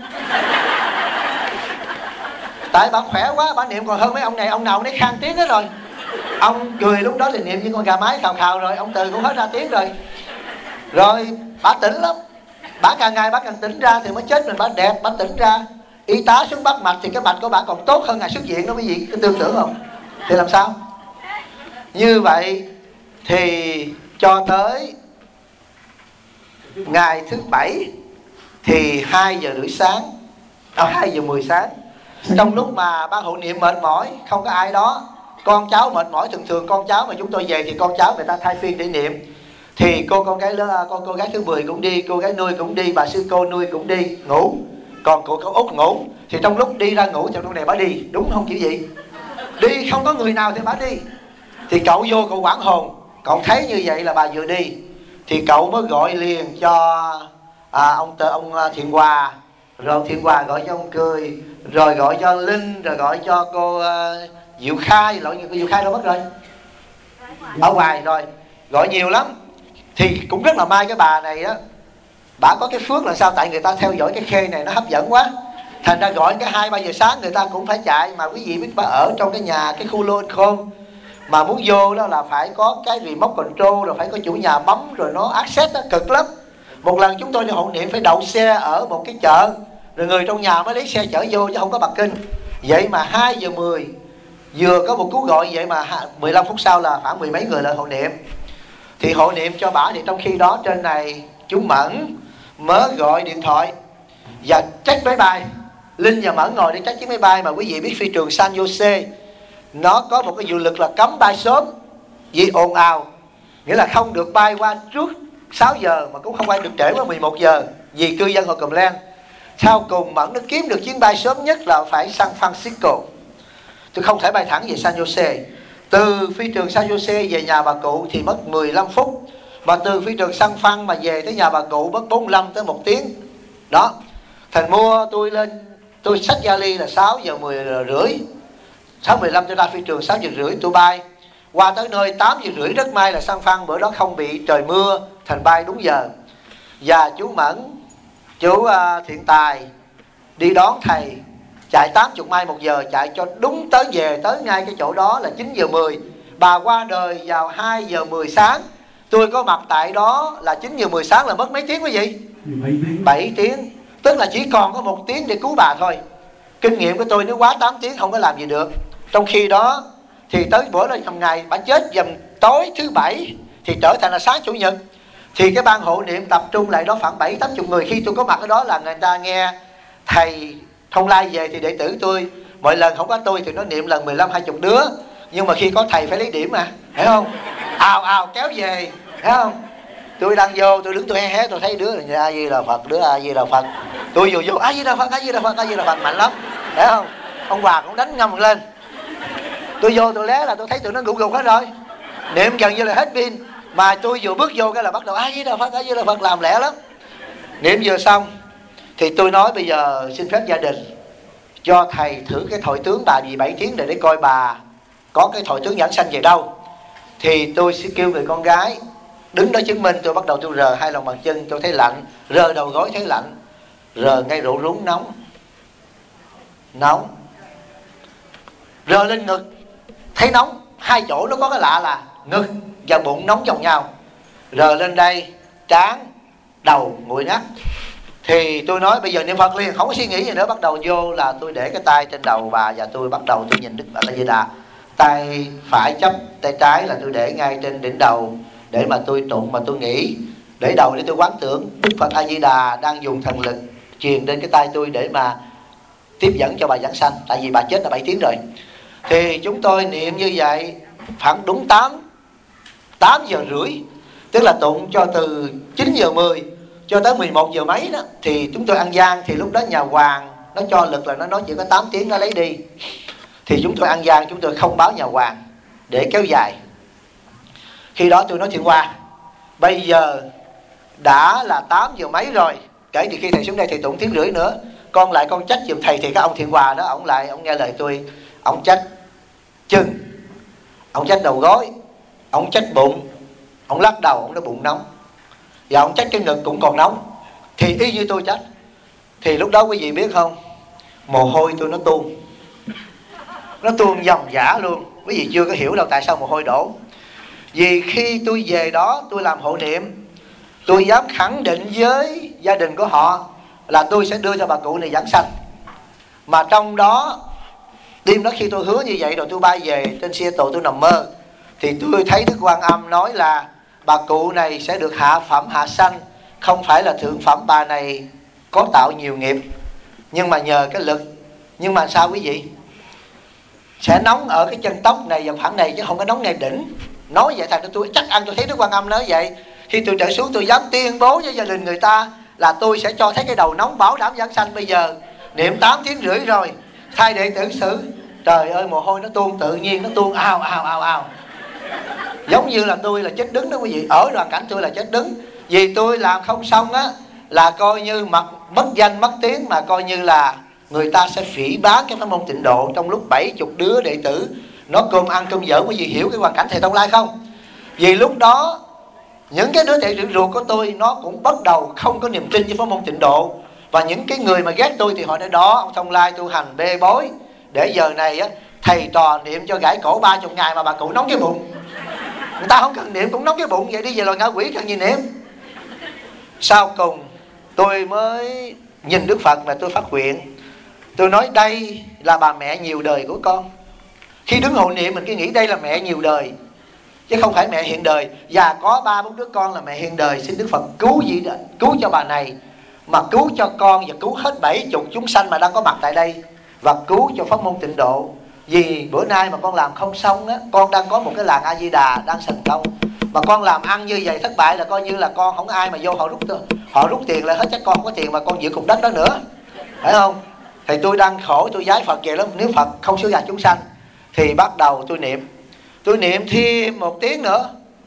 Tại bà khỏe quá, bà niệm còn hơn mấy ông này, ông nào ông ấy khang tiếng hết rồi. Ông cười lúc đó thì niệm như con gà mái khào khào rồi, ông Từ cũng hết ra tiếng rồi. Rồi bà tỉnh lắm, bà càng ngày bà càng tỉnh ra, thì mới chết mình bà đẹp, bà tỉnh ra. Y tá xuống bắt mạch thì cái mạch của bà còn tốt hơn ngày xuất viện đó quý vị, cái tương tưởng không? Thì làm sao? Như vậy thì cho tới ngày thứ Bảy thì 2 giờ rưỡi sáng, 2 giờ 10 sáng, trong lúc mà ban hộ niệm mệt mỏi, không có ai đó, con cháu mệt mỏi, thường con cháu mà chúng tôi về thì con cháu người ta thay phiên để niệm. Thì con gái thứ 10 cũng đi, cô gái nuôi cũng đi, bà sư cô nuôi cũng đi ngủ, còn cô Út ngủ. Thì trong lúc đi ra ngủ thì trong này bà đi, đúng không kiểu gì? Đi không có người nào thì bà đi. Thì cậu vô cậu quảng hồn, cậu thấy như vậy là bà vừa đi, thì cậu mới gọi liền cho ông Thiện Hòa. Rồi Thiện Hòa gọi cho ông Cười, rồi gọi cho Linh, rồi gọi cho cô Diệu Khai. Cô Diệu Khai đâu mất rồi? Ở ngoài rồi, gọi nhiều lắm. Thì cũng rất là may cái bà này á, bà có cái phước là sao? Tại người ta theo dõi cái khê này nó hấp dẫn quá, thành ra gọi cái 2-3 giờ sáng người ta cũng phải chạy. Mà quý vị biết bà ở trong cái nhà, cái khu lô khôn, mà muốn vô đó là phải có cái remote control, rồi phải có chủ nhà bấm, rồi nó access đó, cực lắm. Một lần chúng tôi đi hộ niệm phải đậu xe ở một cái chợ, rồi người trong nhà mới lấy xe chở vô chứ không có bằng kinh. Vậy mà 2 giờ 10 vừa có một cú gọi, vậy mà 15 phút sau là khoảng 10 mấy người lại hộ niệm. Thì hộ niệm cho bả, thì trong khi đó trên này chú Mẫn mới gọi điện thoại và check máy bay. Linh và Mẫn ngồi để check chiếc máy bay, mà quý vị biết phi trường San Jose nó có một cái dự luật là cấm bay sớm vì ồn ào, nghĩa là không được bay qua trước 6 giờ mà cũng không bay được trễ qua 11 giờ vì cư dân họ complain. Sau cùng Mẫn nó kiếm được chuyến bay sớm nhất là phải San Francisco. Tôi không thể bay thẳng về San Jose. Từ phi trường San Jose về nhà bà cụ thì mất 15 phút, mà từ phi trường San Phan mà về tới nhà bà cụ mất 45 tới 1 tiếng. Đó, thành mua tôi lên, tôi xách vali là 6 giờ 10 rưỡi, 6:15 tôi ra phi trường, 6 giờ rưỡi tôi bay qua tới nơi 8 giờ rưỡi. Rất may là San Phan bữa đó không bị trời mưa, thành bay đúng giờ. Và chú Mẫn, chú Thiện Tài đi đón thầy, chạy 80 mai 1 giờ, chạy cho đúng tới về tới ngay cái chỗ đó là 9 giờ 10. Bà qua đời vào 2 giờ 10 sáng. Tôi có mặt tại đó là 9 giờ 10 sáng, là mất mấy tiếng quý vị? 7 tiếng. Tức là chỉ còn có 1 tiếng để cứu bà thôi. Kinh nghiệm của tôi nếu quá 8 tiếng không có làm gì được. Trong khi đó thì tới bữa đó nhầm ngày bà chết dầm tối thứ Bảy thì trở thành là sáng Chủ nhật. Thì cái ban hộ niệm tập trung lại đó khoảng 70-80 người. Khi tôi có mặt ở đó là người ta nghe thầy thông lai về thì đệ tử tôi, mọi lần không có tôi thì nó niệm lần 15-20 đứa. Nhưng mà khi có thầy phải lấy điểm mà, hiểu không? Ào ào kéo về, hiểu không? Tôi đang vô, tôi đứng tôi hé tôi thấy đứa A Di Đà Phật, đứa A Di Đà Phật. Tôi vô A Di Đà Phật, A Di Đà Phật, A Di Đà Phật mạnh lắm, hiểu không? Ông Hòa cũng đánh ngâm lên. Tôi vô tôi lé là tôi thấy tụi nó gục gục hết rồi, niệm gần như là hết pin. Mà tôi vừa bước vô cái là bắt đầu A Di Đà Phật, A Di Đà Phật, làm lẹ lắm. Niệm vừa xong thì tôi nói bây giờ xin phép gia đình cho thầy thử cái thoại tướng bà vì 7 tiếng để coi bà có cái thoại tướng giảng sanh về đâu. Thì tôi sẽ kêu người con gái đứng đó chứng minh. Tôi bắt đầu tôi rờ 2 lòng bàn chân, tôi thấy lạnh, rờ đầu gối thấy lạnh, rờ ngay rũ rúng nóng, rờ lên ngực thấy nóng. 2 chỗ nó có cái lạ là ngực và bụng nóng chồng nhau. Rờ lên đây trán, đầu nguội ngắt. Thì tôi nói bây giờ niệm Phật liền, không có suy nghĩ gì nữa. Bắt đầu vô là tôi để cái tay trên đầu bà và tôi bắt đầu tôi nhìn Đức Phật A Di Đà. Tay phải chấp, tay trái là tôi để ngay trên đỉnh đầu để mà tôi tụng mà tôi nghĩ. Để đầu để tôi quán tưởng Đức Phật A Di Đà đang dùng thần lực truyền đến cái tay tôi để mà tiếp dẫn cho bà giảng sanh. Tại vì bà chết là 7 tiếng rồi. Thì chúng tôi niệm như vậy khoảng đúng 8 giờ rưỡi, tức là tụng cho từ 9 giờ 10 cho tới 11 giờ mấy đó. Thì chúng tôi ăn gian. Thì lúc đó nhà hoàng nó cho lực là nó nói chỉ có 8 tiếng nó lấy đi. Thì chúng tôi ăn gian, chúng tôi không báo nhà hoàng để kéo dài. Khi đó tôi nói Thiện Hòa, Bây giờ đã là 8 giờ mấy rồi, kể từ khi thầy xuống đây thầy tụng 1 tiếng rưỡi nữa. Con lại con trách giùm thầy. Thì cái ông Thiện Hòa đó, ông lại ông nghe lời tôi, ông trách chân, ông trách đầu gối, ông trách bụng, ông lắc đầu, ông nói bụng nóng, và ông trách cái ngực cũng còn nóng. Thì y như tôi trách. Thì lúc đó quý vị biết không, mồ hôi tôi nó tuôn dòng dã luôn. Quý vị chưa có hiểu đâu tại sao mồ hôi đổ. Vì khi tôi về đó tôi làm hộ niệm, tôi dám khẳng định với gia đình của họ là tôi sẽ đưa cho bà cụ này giảng sanh. Mà trong đó, đêm đó khi tôi hứa như vậy rồi tôi bay về trên Seattle, tôi nằm mơ thì tôi thấy Đức Quan Âm nói là bà cụ này sẽ được hạ phẩm hạ sanh, không phải là thượng phẩm. Bà này có tạo nhiều nghiệp, nhưng mà nhờ cái lực. Nhưng mà sao quý vị? Sẽ nóng ở cái chân tóc này và phẳng này chứ không có nóng ngay đỉnh. Nói vậy thành tôi chắc ăn, tôi thấy Đức Quan Âm nói vậy. Khi tôi trở xuống tôi dám tuyên bố với gia đình người ta là tôi sẽ cho thấy cái đầu nóng bảo đảm giảng sanh. Bây giờ niệm 8 tiếng rưỡi rồi, thay đệ tử xử. Trời ơi, mồ hôi nó tuôn tự nhiên, nó tuôn ào ào ào ào. Giống như là tôi là chết đứng đó quý vị. Ở đoàn cảnh tôi là chết đứng. Vì tôi làm không xong á, là coi như mất danh mất tiếng, mà coi như là người ta sẽ phỉ báng cái pháp môn Tịnh Độ. Trong lúc 70 đứa đệ tử nó cơm ăn cơm dở. Quý vị hiểu cái hoàn cảnh thầy Tông Lai không? Vì lúc đó những cái đứa đệ tử ruột của tôi nó cũng bắt đầu không có niềm tin với pháp môn Tịnh Độ. Và những cái người mà ghét tôi thì họ nói đó, ông Thông Lai tu hành bê bối, để giờ này á thầy trò niệm cho gãy cổ 30 ngày mà bà cụ nóng cái bụng. Người ta không cần niệm cũng nóng cái bụng, vậy đi về loài ngạ quỷ cần gì niệm. Sau cùng tôi mới nhìn Đức Phật mà tôi phát nguyện. Tôi nói đây là bà mẹ nhiều đời của con. Khi đứng hộ niệm mình cứ nghĩ đây là mẹ nhiều đời, chứ không phải mẹ hiện đời. Và có 3-4 đứa con là mẹ hiện đời. Xin Đức Phật cứu cho bà này, mà cứu cho con và cứu hết 70 chúng sanh mà đang có mặt tại đây, và cứu cho pháp môn Tịnh Độ. Vì bữa nay mà con làm không xong á, con đang có một cái làng A Di Đà đang thành công, mà con làm ăn như vậy thất bại là coi như là con không ai mà vô họ rút tiền lại hết, chắc con không có tiền mà con giữ cục đất đó nữa, phải không? Thì tôi đang khổ, tôi vái Phật về lắm. Nếu Phật không cứu gạt chúng sanh thì bắt đầu tôi niệm thêm 1 tiếng nữa.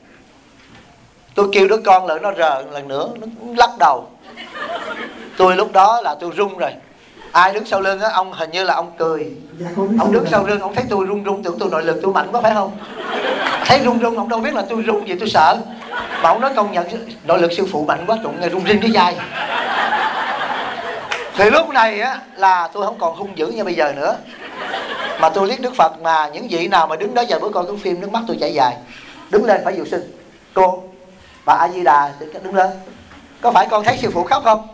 Tôi kêu đứa con lại nó rờ lần nữa, nó lắc đầu. Tôi lúc đó là tôi run rồi. Ai đứng sau lưng á, ông hình như là ông cười. Ông đứng sau lưng, ông thấy tôi run, tưởng tôi nội lực tôi mạnh quá phải không? Thấy run, ông đâu biết là tôi run gì, tôi sợ. Mà ông nói công nhận nội lực sư phụ mạnh quá, trụng nghe run rinh cái vai. Thì lúc này á là tôi không còn hung dữ như bây giờ nữa, mà tôi liếc Đức Phật. Mà những vị nào mà đứng đó giờ bữa coi cái phim nước mắt tôi chảy dài. Đứng lên phải dịu sinh. Cô bà A Di Đà đứng lên. Có phải con thấy sư phụ khóc không?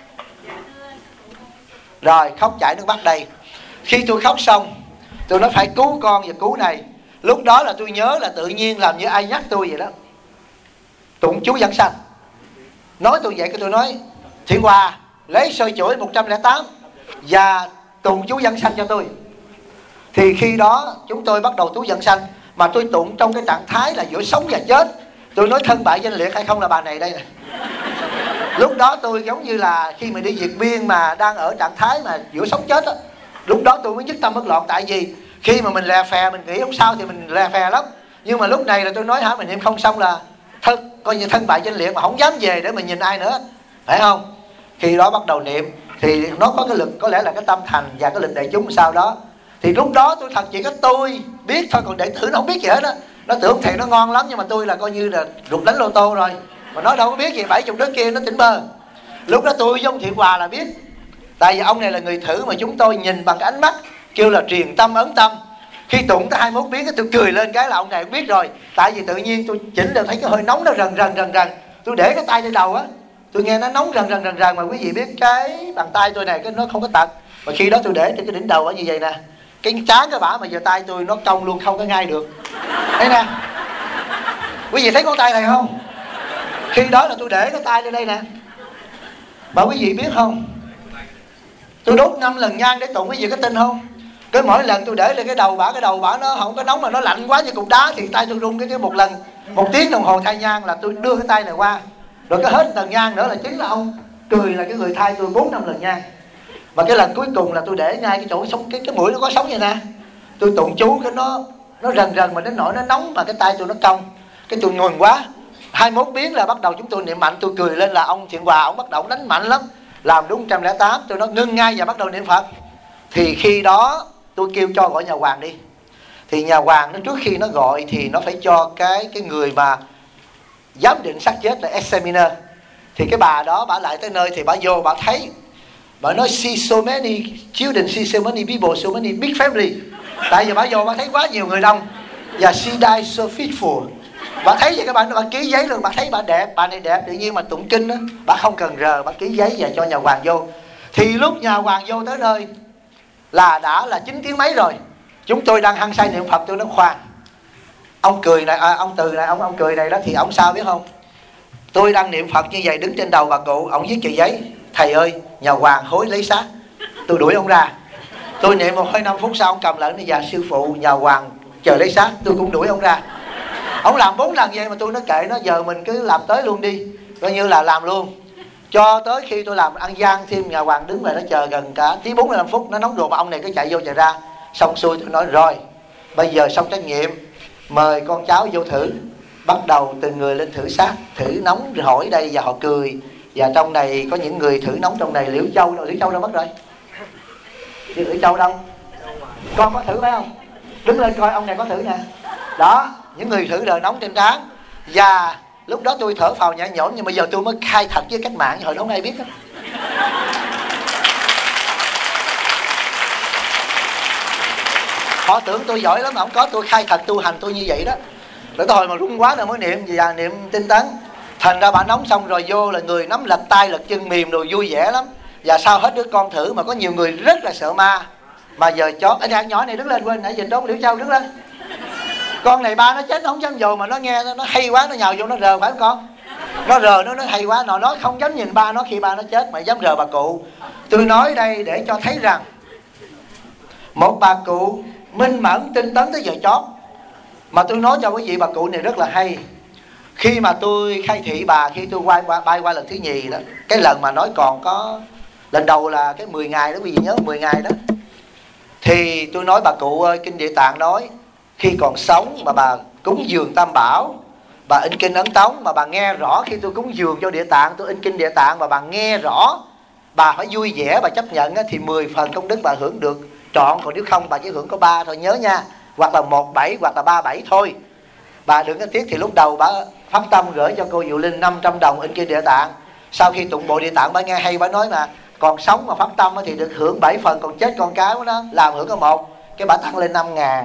Rồi khóc chảy nước mắt đây. Khi tôi khóc xong, tôi nói phải cứu con và cứu này. Lúc đó là tôi nhớ là tự nhiên làm như ai nhắc tôi vậy đó. Tụng chú giảng sanh. Nói tôi vậy, cái tôi nói Thiện Hòa lấy soi chuỗi 108 và tụng chú giảng sanh cho tôi. Thì khi đó chúng tôi bắt đầu chú giảng sanh, mà tôi tụng trong cái trạng thái là giữa sống và chết. Tôi nói thân bại danh liệt hay không là bà này đây nè. Lúc đó tôi giống như là khi mà đi Việt Biên mà đang ở trạng thái mà giữa sống chết á. Lúc đó tôi mới nhất tâm bất loạn. Tại vì khi mà mình lè phè, mình nghĩ không sao thì mình lè phè lắm. Nhưng mà lúc này là tôi nói hả, mình niệm không xong là coi như thân bại danh liệt, mà không dám về để mình nhìn ai nữa, phải không? Khi đó bắt đầu niệm thì nó có cái lực, có lẽ là cái tâm thành và cái lực đại chúng sau đó. Thì lúc đó tôi thật chỉ có tôi biết thôi, còn đệ tử nó không biết gì hết á. Nó tưởng thầy nó ngon lắm, nhưng mà tôi là coi như là rụt đánh lô tô rồi, mà nó đâu có biết gì. 70 đứa kia nó tỉnh bơ. Lúc đó tôi với ông Thiện Hòa là biết. Tại vì ông này là người thử mà chúng tôi nhìn bằng cái ánh mắt kêu là truyền tâm ấn tâm. Khi tụng tới 21 biến tôi cười lên cái là ông này cũng biết rồi. Tại vì tự nhiên tôi chỉnh được thấy cái hơi nóng nó rần rần. Tôi để cái tay lên đầu á, tôi nghe nó nóng rần rần. Mà quý vị biết cái bàn tay tôi này cái nó không có tật. Mà khi đó tôi để trên cái đỉnh đầu ở như vậy nè, cái trán cái bả, mà giờ tay tôi nó cong luôn, không có ngay được. Đây nè, quý vị thấy con tay này không? Khi đó là tôi để cái tay lên đây nè. Mà quý vị biết không, tôi đốt 5 lần nhang để tụng, quý vị có tin không? Cứ mỗi lần tôi để lên cái đầu bả nó không có nóng mà nó lạnh quá như cục đá thì tay tôi run. Cái một lần 1 tiếng đồng hồ thay nhang là tôi đưa cái tay này qua, rồi cái hết lần nhang nữa là chính là ông cười là cái người thay tôi 4-5 lần nhang. Mà cái lần cuối cùng là tôi để ngay cái chỗ sống, cái mũi nó có sống vậy nè. Tôi tụng chú cái nó rần mà đến nỗi nó nóng, mà cái tay tôi nó cong. Cái tôi ngừng quá. 21 biến là bắt đầu chúng tôi niệm mạnh. Tôi cười lên là ông Thiện Hòa ông bắt đầu đánh mạnh lắm, làm đúng 108. Tôi nói ngưng ngay và bắt đầu niệm Phật. Thì khi đó tôi kêu cho gọi nhà hoàng đi. Thì nhà hoàng nó trước khi nó gọi thì nó phải cho cái người mà giám định xác chết là examiner. Thì cái bà đó bà lại tới nơi thì bà vô bà thấy, bà nói see so many children, see so many people, so many big family. Tại vì bà vô bà thấy quá nhiều người đông. Và she died so faithful. Bà thấy vậy các bạn, bà ký giấy luôn. Bà thấy bà đẹp, bà này đẹp. Tự nhiên mà tụng kinh đó, bà không cần rờ, bà ký giấy và cho nhà hoàng vô. Thì lúc nhà hoàng vô tới nơi là đã là 9 tiếng mấy rồi. Chúng tôi đang hăng say niệm Phật. Tôi nói khoan, ông cười này, ông Từ này, ông cười này đó thì ông sao biết không? Tôi đang niệm Phật như vậy đứng trên đầu bà cụ, ông viết chữ giấy: thầy ơi, nhà hoàng hối lấy xác. Tôi đuổi ông ra. Tôi niệm 1 hơi 5 phút sau ông cầm lệnh nói: dạ sư phụ, nhà hoàng chờ lấy xác. Tôi cũng đuổi ông ra. Ông làm 4 lần vậy mà tôi nói kệ nó, giờ mình cứ làm tới luôn đi, coi như là làm luôn. Cho tới khi tôi làm ăn gian thêm, nhà hoàng đứng về nó chờ gần cả tí 45 phút. Nó nóng ruột mà ông này cứ chạy vô chạy ra. Xong xuôi tôi nói rồi, bây giờ xong trách nhiệm, mời con cháu vô thử. Bắt đầu từng người lên thử xác, thử nóng hỏi đây và họ cười. Và trong này có những người thử nóng trong này. Liễu Châu đâu? Liễu Châu đâu mất rồi? Liễu Châu đâu? Con có thử phải không? Đứng lên coi ông này có thử nè. Đó, những người thử đời nóng trên trán. Và lúc đó tôi thở phào nhẹ nhõm. Nhưng mà giờ tôi mới khai thật với cách mạng, hồi đó không ai biết đó. Họ tưởng tôi giỏi lắm mà không có, tôi khai thật tu hành tôi như vậy đó. Rồi tôi hồi mà run quá rồi mới niệm và niệm tinh tấn. Thành ra bà nóng xong rồi vô là người nắm lật tay lật chân mềm rồi vui vẻ lắm. Và sau hết đứa con thử mà có nhiều người rất là sợ ma. Mà giờ chó, anh ăn nhỏ này đứng lên, quên nãy giờ trốn Liễu Châu, đứng lên. Con này ba nó chết nó không dám vô mà nó nghe nó hay quá nó nhào vô nó rờ, phải không con? Nó rờ nó hay quá, nó không dám nhìn ba nó khi ba nó chết mà dám rờ bà cụ. Tôi nói đây để cho thấy rằng một bà cụ minh mẫn tinh tấn tới giờ chót. Mà tôi nói cho quý vị, bà cụ này rất là hay. Khi mà tôi khai thị bà, khi tôi bay qua lần thứ nhì đó, cái lần mà nói còn có lần đầu là cái 10 ngày đó, quý vị nhớ 10 ngày đó. Thì tôi nói bà cụ ơi, Kinh Địa Tạng nói khi còn sống mà bà cúng dường Tam Bảo, bà in kinh Ấn Tống mà bà nghe rõ. Khi tôi cúng dường cho Địa Tạng, tôi in kinh Địa Tạng mà bà nghe rõ, bà phải vui vẻ, bà chấp nhận thì 10 phần công đức bà hưởng được trọn. Còn nếu không bà chỉ hưởng có 3 thôi, nhớ nha. Hoặc là 17 hoặc là 37 thôi. Bà đừng có tiếc. Thì lúc đầu bà phát tâm gửi cho cô Diệu Linh 500 đồng in kinh Địa Tạng. Sau khi tụng bộ Địa Tạng bà nghe hay, bà nói mà còn sống mà phát tâm thì được hưởng 7 phần, còn chết con cái của nó làm hưởng có 1. Cái bà tăng lên 5.000.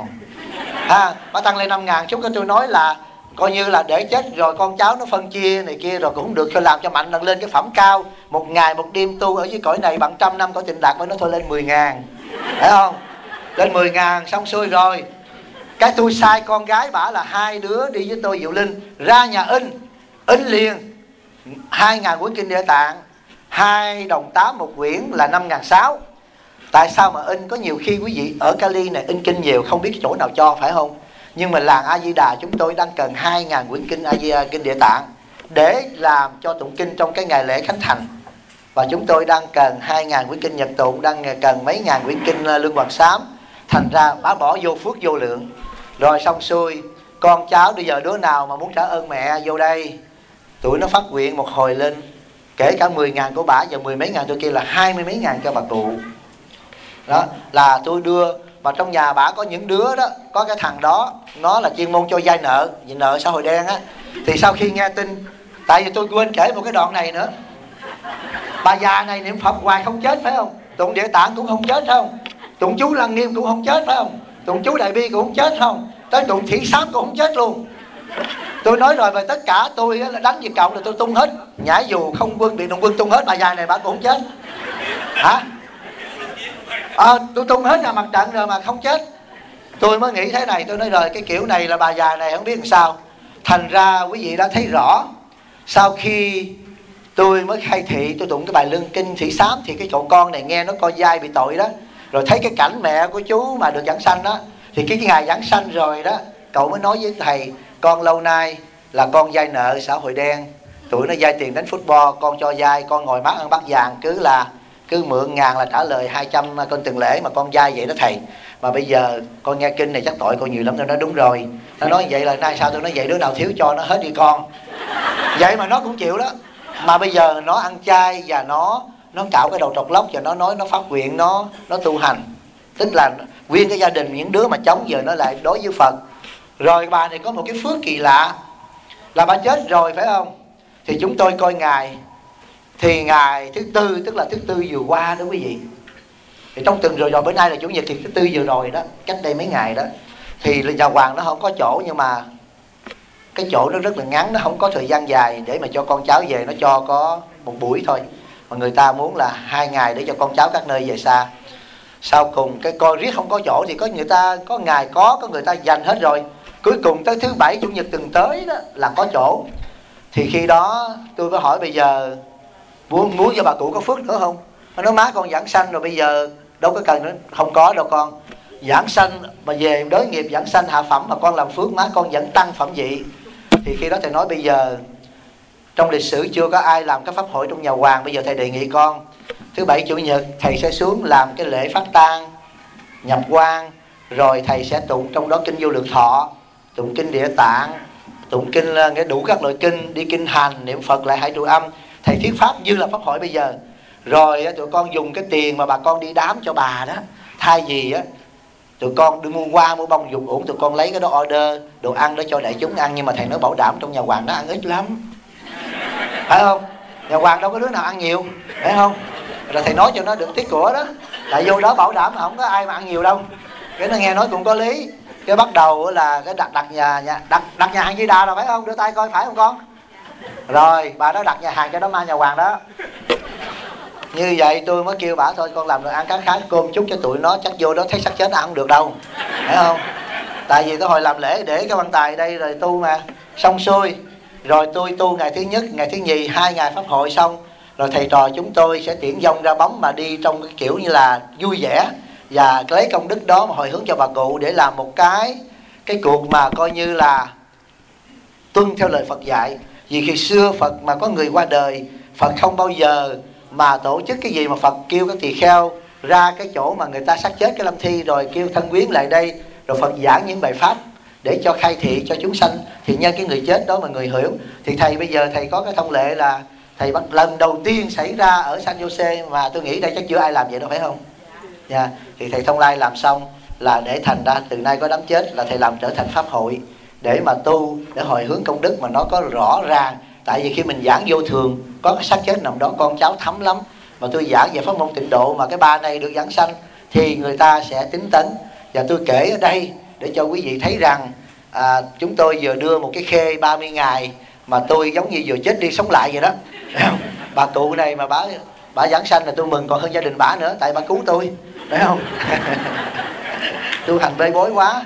Bà tăng lên 5.000. Chúng tôi nói là coi như là để chết rồi con cháu nó phân chia này kia rồi cũng được, cho làm cho mạnh lên cái phẩm cao. Một ngày một đêm tu ở dưới cõi này bằng 100 năm cõi Tịnh Lạc mới nói thôi lên 10.000, phải không? Lên 10.000 xong xuôi rồi. Cái tôi sai con gái bả là 2 đứa đi với tôi Diệu Linh ra nhà in liền 2.000 quyển kinh Địa Tạng, 2 đồng 8 một quyển là 5.600. Tại sao mà in? Có nhiều khi quý vị ở Cali này in kinh nhiều không biết chỗ nào cho, phải không? Nhưng mà làng A Di Đà chúng tôi đang cần 2.000 quyển kinh Địa Tạng để làm cho tụng kinh trong cái ngày lễ Khánh Thành. Và chúng tôi đang cần 2.000 quyển kinh Nhật tụng, đang cần mấy ngàn quyển kinh Lương Hoàng Sám. Thành ra bả bỏ vô phước vô lượng. Rồi xong xuôi, con cháu bây giờ đứa nào mà muốn trả ơn mẹ vô đây, tụi nó phát nguyện một hồi lên, kể cả 10.000 của bả và 10 mấy ngàn tôi kia là 20 mấy ngàn cho bà cụ. Đó là tôi đưa. Mà trong nhà bả có những đứa đó, có cái thằng đó nó là chuyên môn cho vay nợ, vì nợ xã hội đen á. Thì sau khi nghe tin, tại vì tôi quên kể một cái đoạn này nữa, bà già này niệm Phật hoài không chết, phải không? Tụng Địa Tạng cũng không chết, phải không? Tụng chú Lăng Nghiêm cũng không chết, phải không? Tụng chú Đại Bi cũng không chết, không? Tới tụng Thị Sám cũng không chết luôn. Tôi nói rồi, về tất cả tôi là đánh Việt Cộng là tôi tung hết. Nhảy dù không quân, Biệt Động Quân tung hết. Bà già này bà cũng không chết. Hả? Tôi tung hết ra mặt trận rồi mà không chết. Tôi mới nghĩ thế này, tôi nói rồi cái kiểu này là bà già này không biết làm sao. Thành ra quý vị đã thấy rõ. Sau khi tôi mới khai thị, tôi tụng cái bài Lương Kinh Thị Sám, thì cái cậu con này nghe nó coi dai bị tội đó. Rồi thấy cái cảnh mẹ của chú mà được giảng sanh đó, thì cái ngày giảng sanh rồi đó, cậu mới nói với thầy: con lâu nay là con vay nợ xã hội đen, tụi nó vay tiền đánh football, con cho vay, con ngồi mát ăn bát vàng, cứ mượn ngàn là trả lời 200 con từng lễ mà con vay vậy đó thầy. Mà bây giờ con nghe kinh này chắc tội con nhiều lắm. Tôi nói đúng rồi. Nó nói vậy là nay sao tôi nói vậy, đứa nào thiếu cho nó hết đi con. Vậy mà nó cũng chịu đó. Mà bây giờ nó ăn chay và nó cạo cái đầu trọc lóc và nó nói nó phát nguyện, nó tu hành. Tức là nguyên cái gia đình những đứa mà chống giờ nó lại đối với Phật. Rồi bà này có một cái phước kỳ lạ là bà chết rồi phải không? Thì chúng tôi coi ngày, thì ngày thứ tư, tức là thứ tư vừa qua đó quý vị. Thì trong tuần rồi bữa nay là chủ nhật, thì thứ tư vừa rồi đó, cách đây mấy ngày đó, thì nhà hoàng nó không có chỗ, nhưng mà cái chỗ nó rất là ngắn, nó không có thời gian dài để mà cho con cháu về, nó cho có một buổi thôi. Mà người ta muốn là 2 ngày để cho con cháu các nơi về xa. Sau cùng cái coi riết không có chỗ thì có người ta có ngày có người ta dành hết rồi. Cuối cùng tới thứ bảy chủ nhật tuần tới đó là có chỗ. Thì khi đó tôi có hỏi bây giờ muốn cho bà cụ có phước nữa không? Nó nói má con giảng sanh rồi bây giờ đâu có cần nữa. Không có đâu con. Giảng sanh mà về đối nghiệp giảng sanh hạ phẩm mà con làm phước, má con vẫn tăng phẩm vị. Thì khi đó thầy nói bây giờ trong lịch sử chưa có ai làm cái pháp hội trong nhà hoàng. Bây giờ thầy đề nghị con thứ bảy chủ nhật thầy sẽ xuống làm cái lễ phát tang, nhập quan. Rồi thầy sẽ tụng trong đó kinh Vô Lượng Thọ, tụng kinh Địa Tạng, tụng kinh đủ các loại kinh, đi kinh hành, niệm Phật lại 2 trụ âm. Thầy thuyết pháp như là pháp hội bây giờ. Rồi tụi con dùng cái tiền mà bà con đi đám cho bà đó, thay vì tụi con đi mua hoa mua bông dùng uổng, tụi con lấy cái đó order đồ ăn để cho đại chúng ăn. Nhưng mà thầy nói bảo đảm trong nhà hoàng nó ăn ít lắm, phải không? Nhà hoàng đâu có đứa nào ăn nhiều, phải không? Rồi thầy nói cho nó được tiết của đó, tại vô đó bảo đảm là không có ai mà ăn nhiều đâu. Cái nó nghe nói cũng có lý. Cái bắt đầu là cái đặt nhà hàng Di Đà rồi phải không? Đưa tay coi phải không con? Rồi bà đó đặt nhà hàng cho đó ma nhà hoàng đó. Như vậy tôi mới kêu bà thôi con làm được ăn cá khá cơm chút cho tụi nó, chắc vô đó thấy xác chết ăn không được đâu, phải không? Tại vì tôi hồi làm lễ để cái quan tài đây rồi tu mà xong xuôi. Rồi tôi tu ngày thứ nhất, ngày thứ nhì, 2 ngày pháp hội xong. Rồi thầy trò chúng tôi sẽ tiễn vong ra bóng mà đi trong cái kiểu như là vui vẻ. Và lấy công đức đó mà hồi hướng cho bà cụ để làm một cái cuộc mà coi như là tuân theo lời Phật dạy. Vì khi xưa Phật mà có người qua đời, Phật không bao giờ mà tổ chức cái gì mà Phật kêu các tỳ kheo ra cái chỗ mà người ta xác chết cái lâm thi, rồi kêu thân quyến lại đây, rồi Phật giảng những bài pháp để cho khai thị cho chúng sanh. Thì nhân cái người chết đó mà người hiểu. Thì thầy bây giờ thầy có cái thông lệ là thầy bắt lần đầu tiên xảy ra ở San Jose, mà tôi nghĩ đây chắc chưa ai làm vậy đâu phải không? Dạ. Thì thầy thông lai làm xong là để thành ra từ nay có đám chết là thầy làm trở thành pháp hội để mà tu, để hồi hướng công đức mà nó có rõ ràng. Tại vì khi mình giảng vô thường có cái xác chết nằm đó, con cháu thấm lắm. Mà tôi giảng về pháp môn tịnh độ mà cái ba này được giảng sanh thì người ta sẽ tín tấn. Và tôi kể ở đây để cho quý vị thấy rằng chúng tôi vừa đưa một cái khê 30 ngày mà tôi giống như vừa chết đi sống lại vậy đó. Bà cụ này mà bà giảng sanh là tôi mừng còn hơn gia đình bà nữa, tại bà cứu tôi, phải không? Tu hành bê bối quá.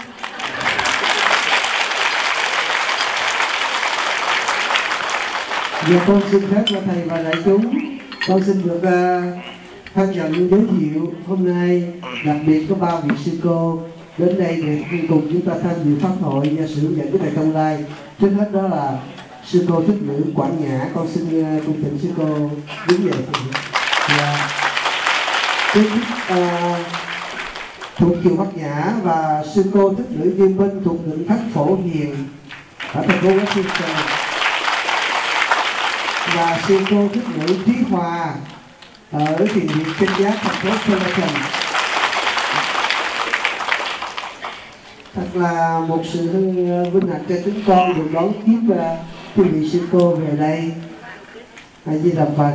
Giờ con xin phép cho thầy và đại chúng, con xin được thân nhận giới thiệu hôm nay đặc biệt có 3 vị sư cô đến đây để cùng chúng ta tham dự pháp hội và sự hướng dẫn của thầy Thông Lai. Trước hết đó là sư cô Thích Nữ Quảng Nhã, con xin cung thỉnh sư cô đứng dậy. Và thuộc chùa Bát Nhã và sư cô Thích Nữ Viên Minh thuộc tỉnh Thất Phổ Hiền ở thành phố Washington, và sư cô Thích Nữ Trí Hòa ở thiền viện Kinh Giác thành phố Fullerton. Thật là một sự vinh hạnh cho chúng con được đón tiếp quý vị sư cô về đây. A Di Đà Phật.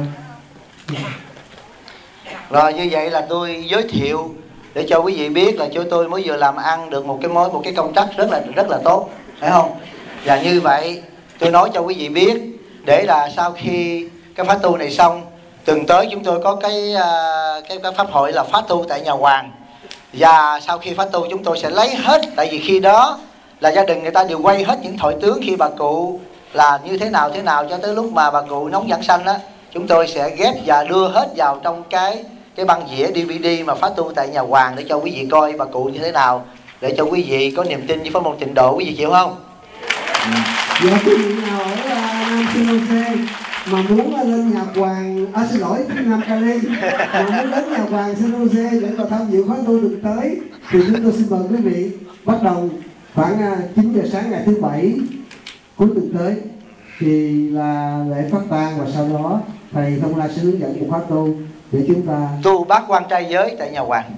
Rồi như vậy là tôi giới thiệu để cho quý vị biết là chúng tôi mới vừa làm ăn được một cái công trắc rất là tốt, phải không? Và như vậy tôi nói cho quý vị biết để là sau khi cái pháp tu này xong, tuần tới chúng tôi có cái pháp hội là pháp tu tại nhà hoàng. Và sau khi pháp tu chúng tôi sẽ lấy hết, tại vì khi đó là gia đình người ta đều quay hết những thoại tướng khi bà cụ là như thế nào cho tới lúc mà bà cụ nóng giảng sanh đó, chúng tôi sẽ ghép và đưa hết vào trong cái băng đĩa DVD mà pháp tu tại nhà hoàng để cho quý vị coi bà cụ như thế nào, để cho quý vị có niềm tin với pháp môn tịnh độ. Quý vị chịu không? Dạ, quý vị nào ở Nam San Jose mà muốn lên nhà hoàng, xin lỗi, Nam Cali mà muốn đến nhà hoàng San Jose để vào tham dự khóa tu tuần tới thì chúng tôi xin mời quý vị bắt đầu khoảng 9 giờ sáng ngày thứ Bảy cuối tuần tới. thì là lễ phát tang, và sau đó thầy Thông Lai sẽ hướng dẫn một khóa tu để chúng ta tu bác quan trai giới tại nhà Hoàng.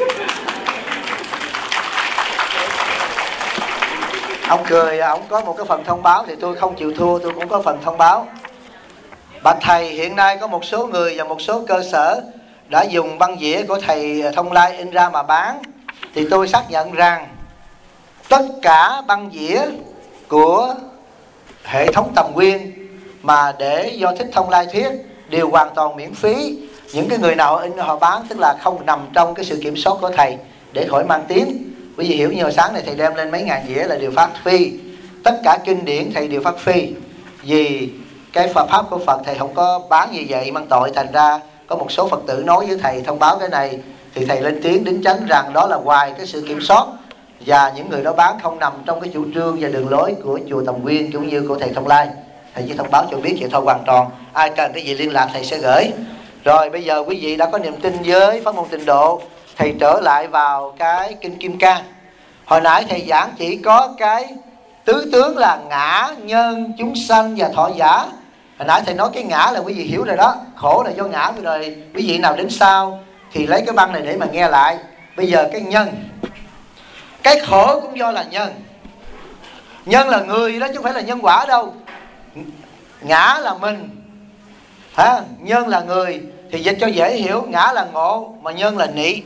Ông cười, ông có một cái phần thông báo thì tôi không chịu thua, tôi cũng có phần thông báo. Bạch thầy, hiện nay có một số người và một số cơ sở đã dùng băng dĩa của thầy Thông Lai in ra mà bán. Thì tôi xác nhận rằng tất cả băng dĩa của hệ thống Tầm Nguyên mà để do Thích Thông Lai thuyết đều hoàn toàn miễn phí. Những cái người nào in họ bán tức là không nằm trong cái sự kiểm soát của thầy để khỏi mang tiếng. Quý vị hiểu như hồi sáng này thầy đem lên mấy ngàn dĩa là đều phát phi. Tất cả kinh điển thầy đều phát phi. Vì cái Phật pháp của Phật thầy không có bán như vậy mang tội. Thành ra có một số Phật tử nói với thầy thông báo cái này, thì thầy lên tiếng đính chánh rằng đó là ngoài cái sự kiểm soát, và những người đó bán không nằm trong cái chủ trương và đường lối của chùa Tầm Nguyên cũng như của thầy Thông Lai. Thầy chỉ thông báo cho biết vậy thôi, hoàn toàn. Ai cần cái gì liên lạc thầy sẽ gửi. Rồi bây giờ quý vị đã có niềm tin với pháp môn Tịnh Độ, thầy trở lại vào cái kinh Kim Cang. Hồi nãy thầy giảng chỉ có cái tứ tướng là ngã, nhân, chúng sanh và thọ giả. Hồi nãy thầy nói cái ngã là quý vị hiểu rồi đó, khổ là do ngã. Rồi quý vị nào đến sau thì lấy cái băng này để mà nghe lại. Bây giờ cái nhân, cái khổ cũng do là nhân. Nhân là người đó chứ không phải là nhân quả đâu. Ngã là mình, nhân là người. Thì dịch cho dễ hiểu, ngã là ngộ mà nhân là nị.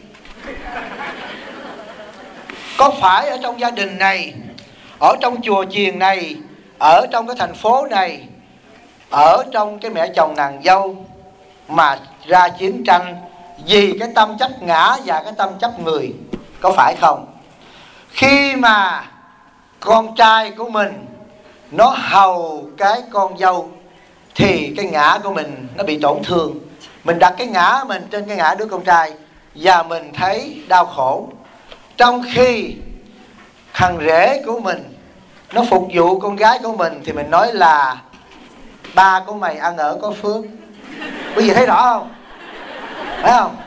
Có phải ở trong gia đình này, ở trong chùa chiền này, ở trong cái thành phố này, ở trong cái mẹ chồng nàng dâu mà ra chiến tranh vì cái tâm chấp ngã và cái tâm chấp người? Có phải không? Khi mà con trai của mình nó hầu cái con dâu thì cái ngã của mình nó bị tổn thương. Mình đặt cái ngã mình trên cái ngã đứa con trai và mình thấy đau khổ. Trong khi thằng rể của mình nó phục vụ con gái của mình thì mình nói là ba của mày ăn ở có phước. Quý vị thấy rõ không? Phải không?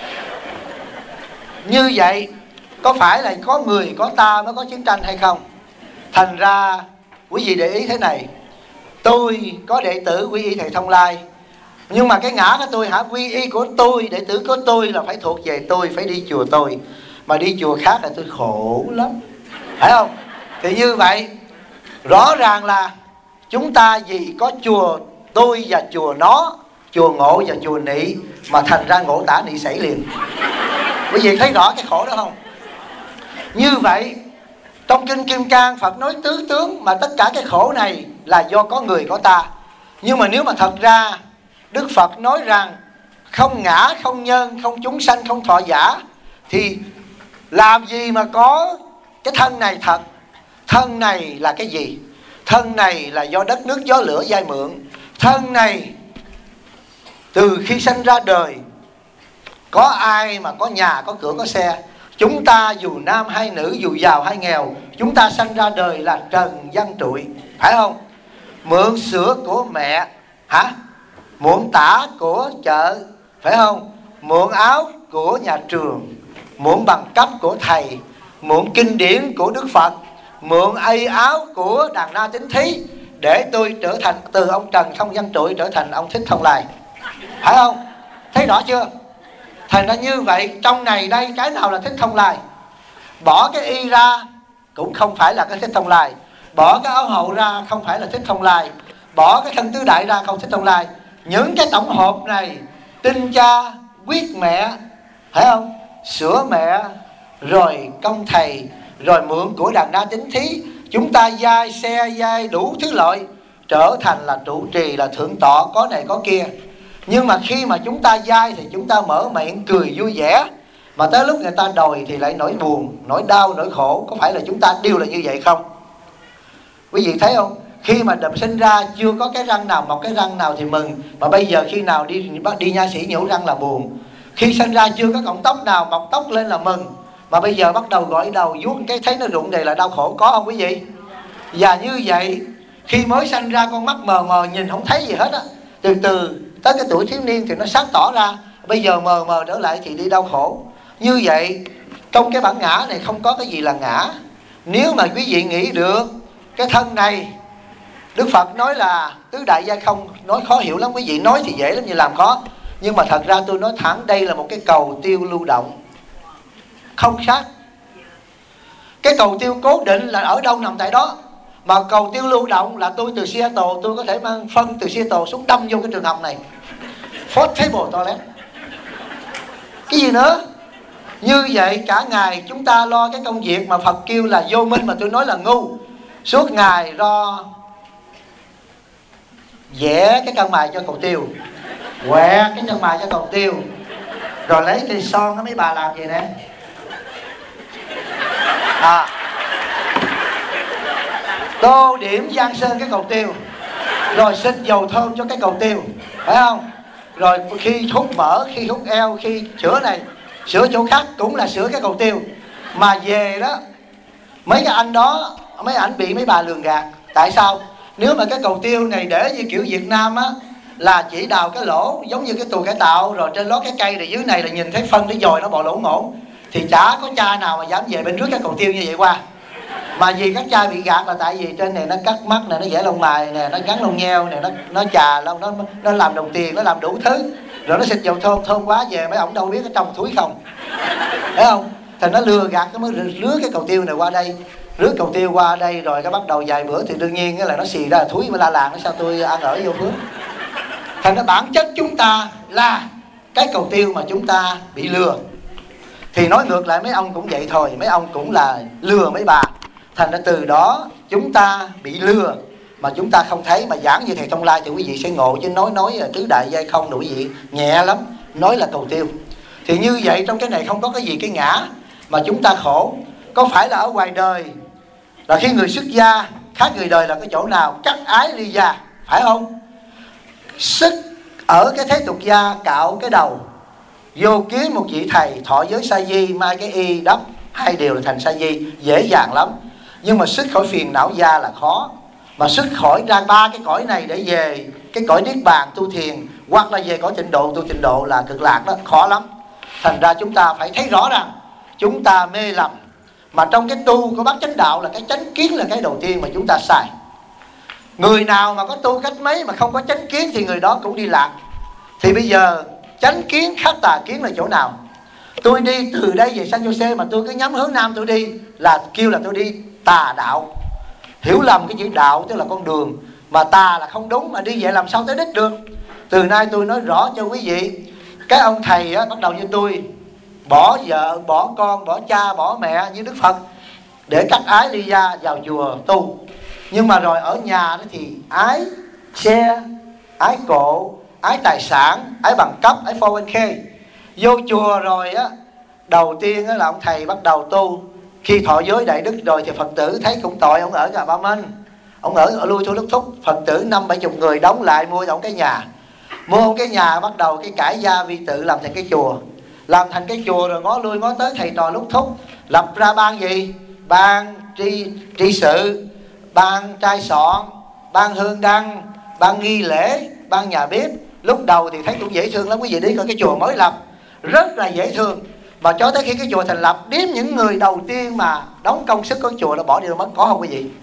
Như vậy có phải là có người có ta mới có chiến tranh hay không? Thành ra quý vị để ý thế này, tôi có đệ tử quy y thầy Thông Lai, nhưng mà cái ngã của tôi quy y của tôi, đệ tử của tôi là phải thuộc về tôi, phải đi chùa tôi. Mà đi chùa khác là tôi khổ lắm, phải không? Thì như vậy rõ ràng là chúng ta vì có chùa tôi và chùa nó, chùa ngộ và chùa nị, mà thành ra ngộ tả nị xảy liền. Quý vị thấy rõ cái khổ đó không? Như vậy trong kinh Kim Cang Phật nói tứ tướng, mà tất cả cái khổ này là do có người có ta. Nhưng mà nếu mà thật ra Đức Phật nói rằng không ngã, không nhân, không chúng sanh, không thọ giả, thì làm gì mà có cái thân này thật? Thân này là cái gì? Thân này là do đất nước gió lửa vay mượn. Thân này từ khi sanh ra đời, có ai mà có nhà, có cửa, có xe? Chúng ta dù nam hay nữ, dù giàu hay nghèo, chúng ta sanh ra đời là trần gian trụi, phải không? Mượn sữa của mẹ, mượn tả của chợ, phải không? Mượn áo của nhà trường, mượn bằng cấp của thầy, mượn kinh điển của Đức Phật, mượn áo của Đàn Na Tín Thí, để tôi trở thành từ ông Trần không gian trụi trở thành ông Thích Thông Lai, phải không? Thấy rõ chưa? Thành ra như vậy, trong này đây cái nào là Thích Thông Lai? Bỏ cái y ra cũng không phải là cái Thích Thông Lai, bỏ cái áo hậu ra không phải là Thích Thông Lai, bỏ cái thân tứ đại ra không Thích Thông Lai. Những cái tổng hợp này, tinh cha, quyết mẹ, phải không? Sữa mẹ, rồi công thầy, rồi mượn của Đàn Na Tín Thí, chúng ta dai xe, dai đủ thứ loại, trở thành là trụ trì, là thượng tọa, có này có kia. Nhưng mà khi mà chúng ta dai thì chúng ta mở miệng cười vui vẻ, mà tới lúc người ta đòi thì lại nỗi buồn, nỗi đau, nỗi khổ. Có phải là chúng ta đều là như vậy không? Quý vị thấy không? Khi mà đập sinh ra chưa có cái răng nào, mọc cái răng nào thì mừng, mà bây giờ khi nào đi nha sĩ nhổ răng là buồn. Khi sinh ra chưa có cọng tóc nào mọc tóc lên là mừng, mà bây giờ bắt đầu gội đầu vuốt cái thấy nó rụng đầy là đau khổ, có không quý vị? Và như vậy khi mới sanh ra con mắt mờ mờ nhìn không thấy gì hết á, từ từ tới cái tuổi thiếu niên thì nó sáng tỏ ra, bây giờ mờ mờ trở lại thì đi đau khổ. Như vậy trong cái bản ngã này không có cái gì là ngã. Nếu mà quý vị nghĩ được cái thân này Đức Phật nói là tứ đại giai không, nói khó hiểu lắm quý vị, nói thì dễ lắm nhưng làm khó. Nhưng mà thật ra tôi nói thẳng, đây là một cái cầu tiêu lưu động, không sát. Cái cầu tiêu cố định là ở đâu nằm tại đó. Mà cầu tiêu lưu động là tôi từ Seattle, tôi có thể mang phân từ Seattle xuống đâm vô cái trường học này. Portable toilet. Cái gì nữa? Như vậy cả ngày chúng ta lo cái công việc mà Phật kêu là vô minh, mà tôi nói là ngu. Suốt ngày lo vẽ cái chân mày cho cầu tiêu, quẹt cái chân mày cho cầu tiêu, rồi lấy cây son đó mấy bà làm gì nè, tô điểm giang sơn cái cầu tiêu, rồi xịt dầu thơm cho cái cầu tiêu, phải không? Rồi khi hút mỡ, khi hút eo, khi sửa này sửa chỗ khác cũng là sửa cái cầu tiêu. Mà về đó mấy cái anh đó, mấy ảnh bị mấy bà lường gạt. Tại sao? Nếu mà cái cầu tiêu này để như kiểu Việt Nam á, là chỉ đào cái lỗ giống như cái tù cải tạo, rồi trên lót cái cây, rồi dưới này là nhìn thấy phân để dồi nó bò lỗ ngổn, thì chả có cha nào mà dám về bên trước cái cầu tiêu như vậy qua. Mà vì các cha bị gạt là tại vì trên này nó cắt mắt nè, nó vẽ lông mày nè, nó gắn lông nheo nè, nó chà lông, nó làm đồng tiền, nó làm đủ thứ, rồi nó xịt dầu thơm quá, về mấy ổng đâu biết ở trong túi không, thấy không? Thì nó lừa gạt, nó mới rước cái cầu tiêu này qua đây, rước cầu tiêu qua đây, rồi cái bắt đầu vài bữa thì đương nhiên là nó xì ra thúi mà la làng, nó sao tôi ăn ở vô phước. Thành ra bản chất chúng ta là cái cầu tiêu mà chúng ta bị lừa. Thì nói ngược lại mấy ông cũng vậy thôi, mấy ông cũng là lừa mấy bà. Thành ra từ đó chúng ta bị lừa mà chúng ta không thấy. Mà giảng như thầy Thông Lai thì quý vị sẽ ngộ, chứ nói tứ đại giai không thì quý vị nhẹ lắm, nói là cầu tiêu. Thì như vậy trong cái này không có cái gì cái ngã mà chúng ta khổ. Có phải là ở ngoài đời là khi người xuất gia khác người đời là cái chỗ nào? Cắt ái ly gia, phải không? Sức ở cái thế tục gia cạo cái đầu, vô kiến một vị thầy thọ giới sa di, mai cái y đắp, hai điều là thành sa di, dễ dàng lắm. Nhưng mà xuất khỏi phiền não gia là khó. Mà xuất khỏi ra ba cái cõi này để về cái cõi niết bàn tu thiền, hoặc là về cõi tịnh độ tu tịnh độ là cực lạc đó, khó lắm. Thành ra chúng ta phải thấy rõ rằng chúng ta mê lầm. Mà trong cái tu của bát chánh đạo là cái chánh kiến là cái đầu tiên mà chúng ta sai. Người nào mà có tu cách mấy mà không có chánh kiến thì người đó cũng đi lạc. Thì bây giờ chánh kiến khác tà kiến là chỗ nào? Tôi đi từ đây về San Jose mà tôi cứ nhắm hướng nam tôi đi là kêu là tôi đi tà đạo. Hiểu lầm cái chữ đạo tức là con đường, mà tà là không đúng, mà đi vậy làm sao tới đích được. Từ nay tôi nói rõ cho quý vị. Cái ông thầy á, bắt đầu như tôi, bỏ vợ, bỏ con, bỏ cha, bỏ mẹ như Đức Phật để cắt ái ly gia vào chùa tu. Nhưng mà rồi ở nhà đó thì ái xe, ái cộ, ái tài sản, ái bằng cấp, ái 401k. Vô chùa rồi á, đầu tiên á là ông thầy bắt đầu tu. Khi thọ giới đại đức rồi thì Phật tử thấy cũng tội, ông ở Gà Ba Minh, ông ở lui thôi lúc thúc. Phật tử 50-70 người đóng lại mua ông cái nhà. Mua ông cái nhà bắt đầu cái cải gia vi tự làm thành cái chùa. Làm thành cái chùa rồi ngó lui ngó tới thầy trò lúc thúc. Lập ra ban gì? Ban tri sự, ban trai soạn, ban hương đăng, ban nghi lễ, ban nhà bếp. Lúc đầu thì thấy cũng dễ thương lắm, quý vị đi coi cái chùa mới lập rất là dễ thương. Mà cho tới khi cái chùa thành lập, đếm những người đầu tiên mà đóng công sức của chùa là bỏ đi đâu mất, có không quý vị?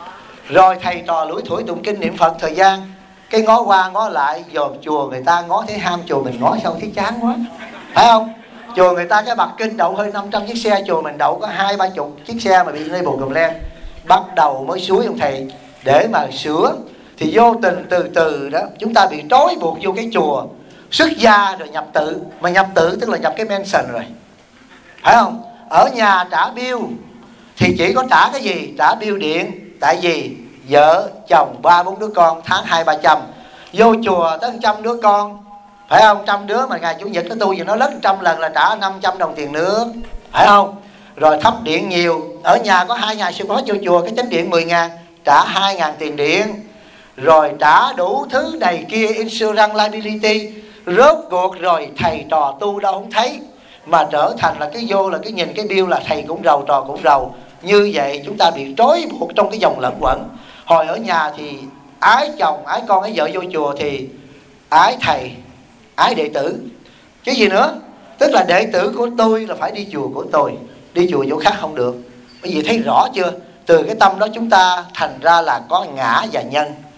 Rồi thầy trò lủi thủi tụng kinh niệm Phật thời gian, cái ngó qua ngó lại, dòm chùa người ta ngó thấy ham, chùa mình ngó sao thấy chán quá, phải không? Chùa người ta cái bậc kinh đậu hơn 500 chiếc xe, chùa mình đậu có 20-30 chiếc xe mà bị lê bù cầm len. Bắt đầu mới suối ông thầy để mà sửa. Thì vô tình từ từ đó chúng ta bị trói buộc vô cái chùa, xuất gia rồi nhập tự. Mà nhập tự tức là nhập cái mansion rồi, phải không? Ở nhà trả bill thì chỉ có trả cái gì? Trả bill điện. Tại vì vợ chồng 3-4 đứa con, tháng 200-300. Vô chùa tới 100 đứa con, phải không? 100 đứa mà ngày chủ nhật nó tu gì nó lớn 100 lần là trả 500 đồng tiền nước, phải không? Rồi thắp điện nhiều. Ở nhà có 2 ngày sư phó vô chùa, cái chánh điện 10.000, trả 2.000 tiền điện. Rồi trả đủ thứ đầy kia, insurance liability. Rốt cuộc rồi thầy trò tu đâu không thấy, mà trở thành là cái vô là cái nhìn cái bill là thầy cũng rầu trò cũng rầu. Như vậy chúng ta bị trói buộc trong cái dòng lẫn quẩn. Hồi ở nhà thì ái chồng, ái con, ái vợ, vô chùa thì ái thầy, ái đệ tử. Chứ gì nữa? Tức là đệ tử của tôi là phải đi chùa của tôi, đi chùa chỗ khác không được. Bởi vì thấy rõ chưa? Từ cái tâm đó chúng ta thành ra là có ngã và nhân.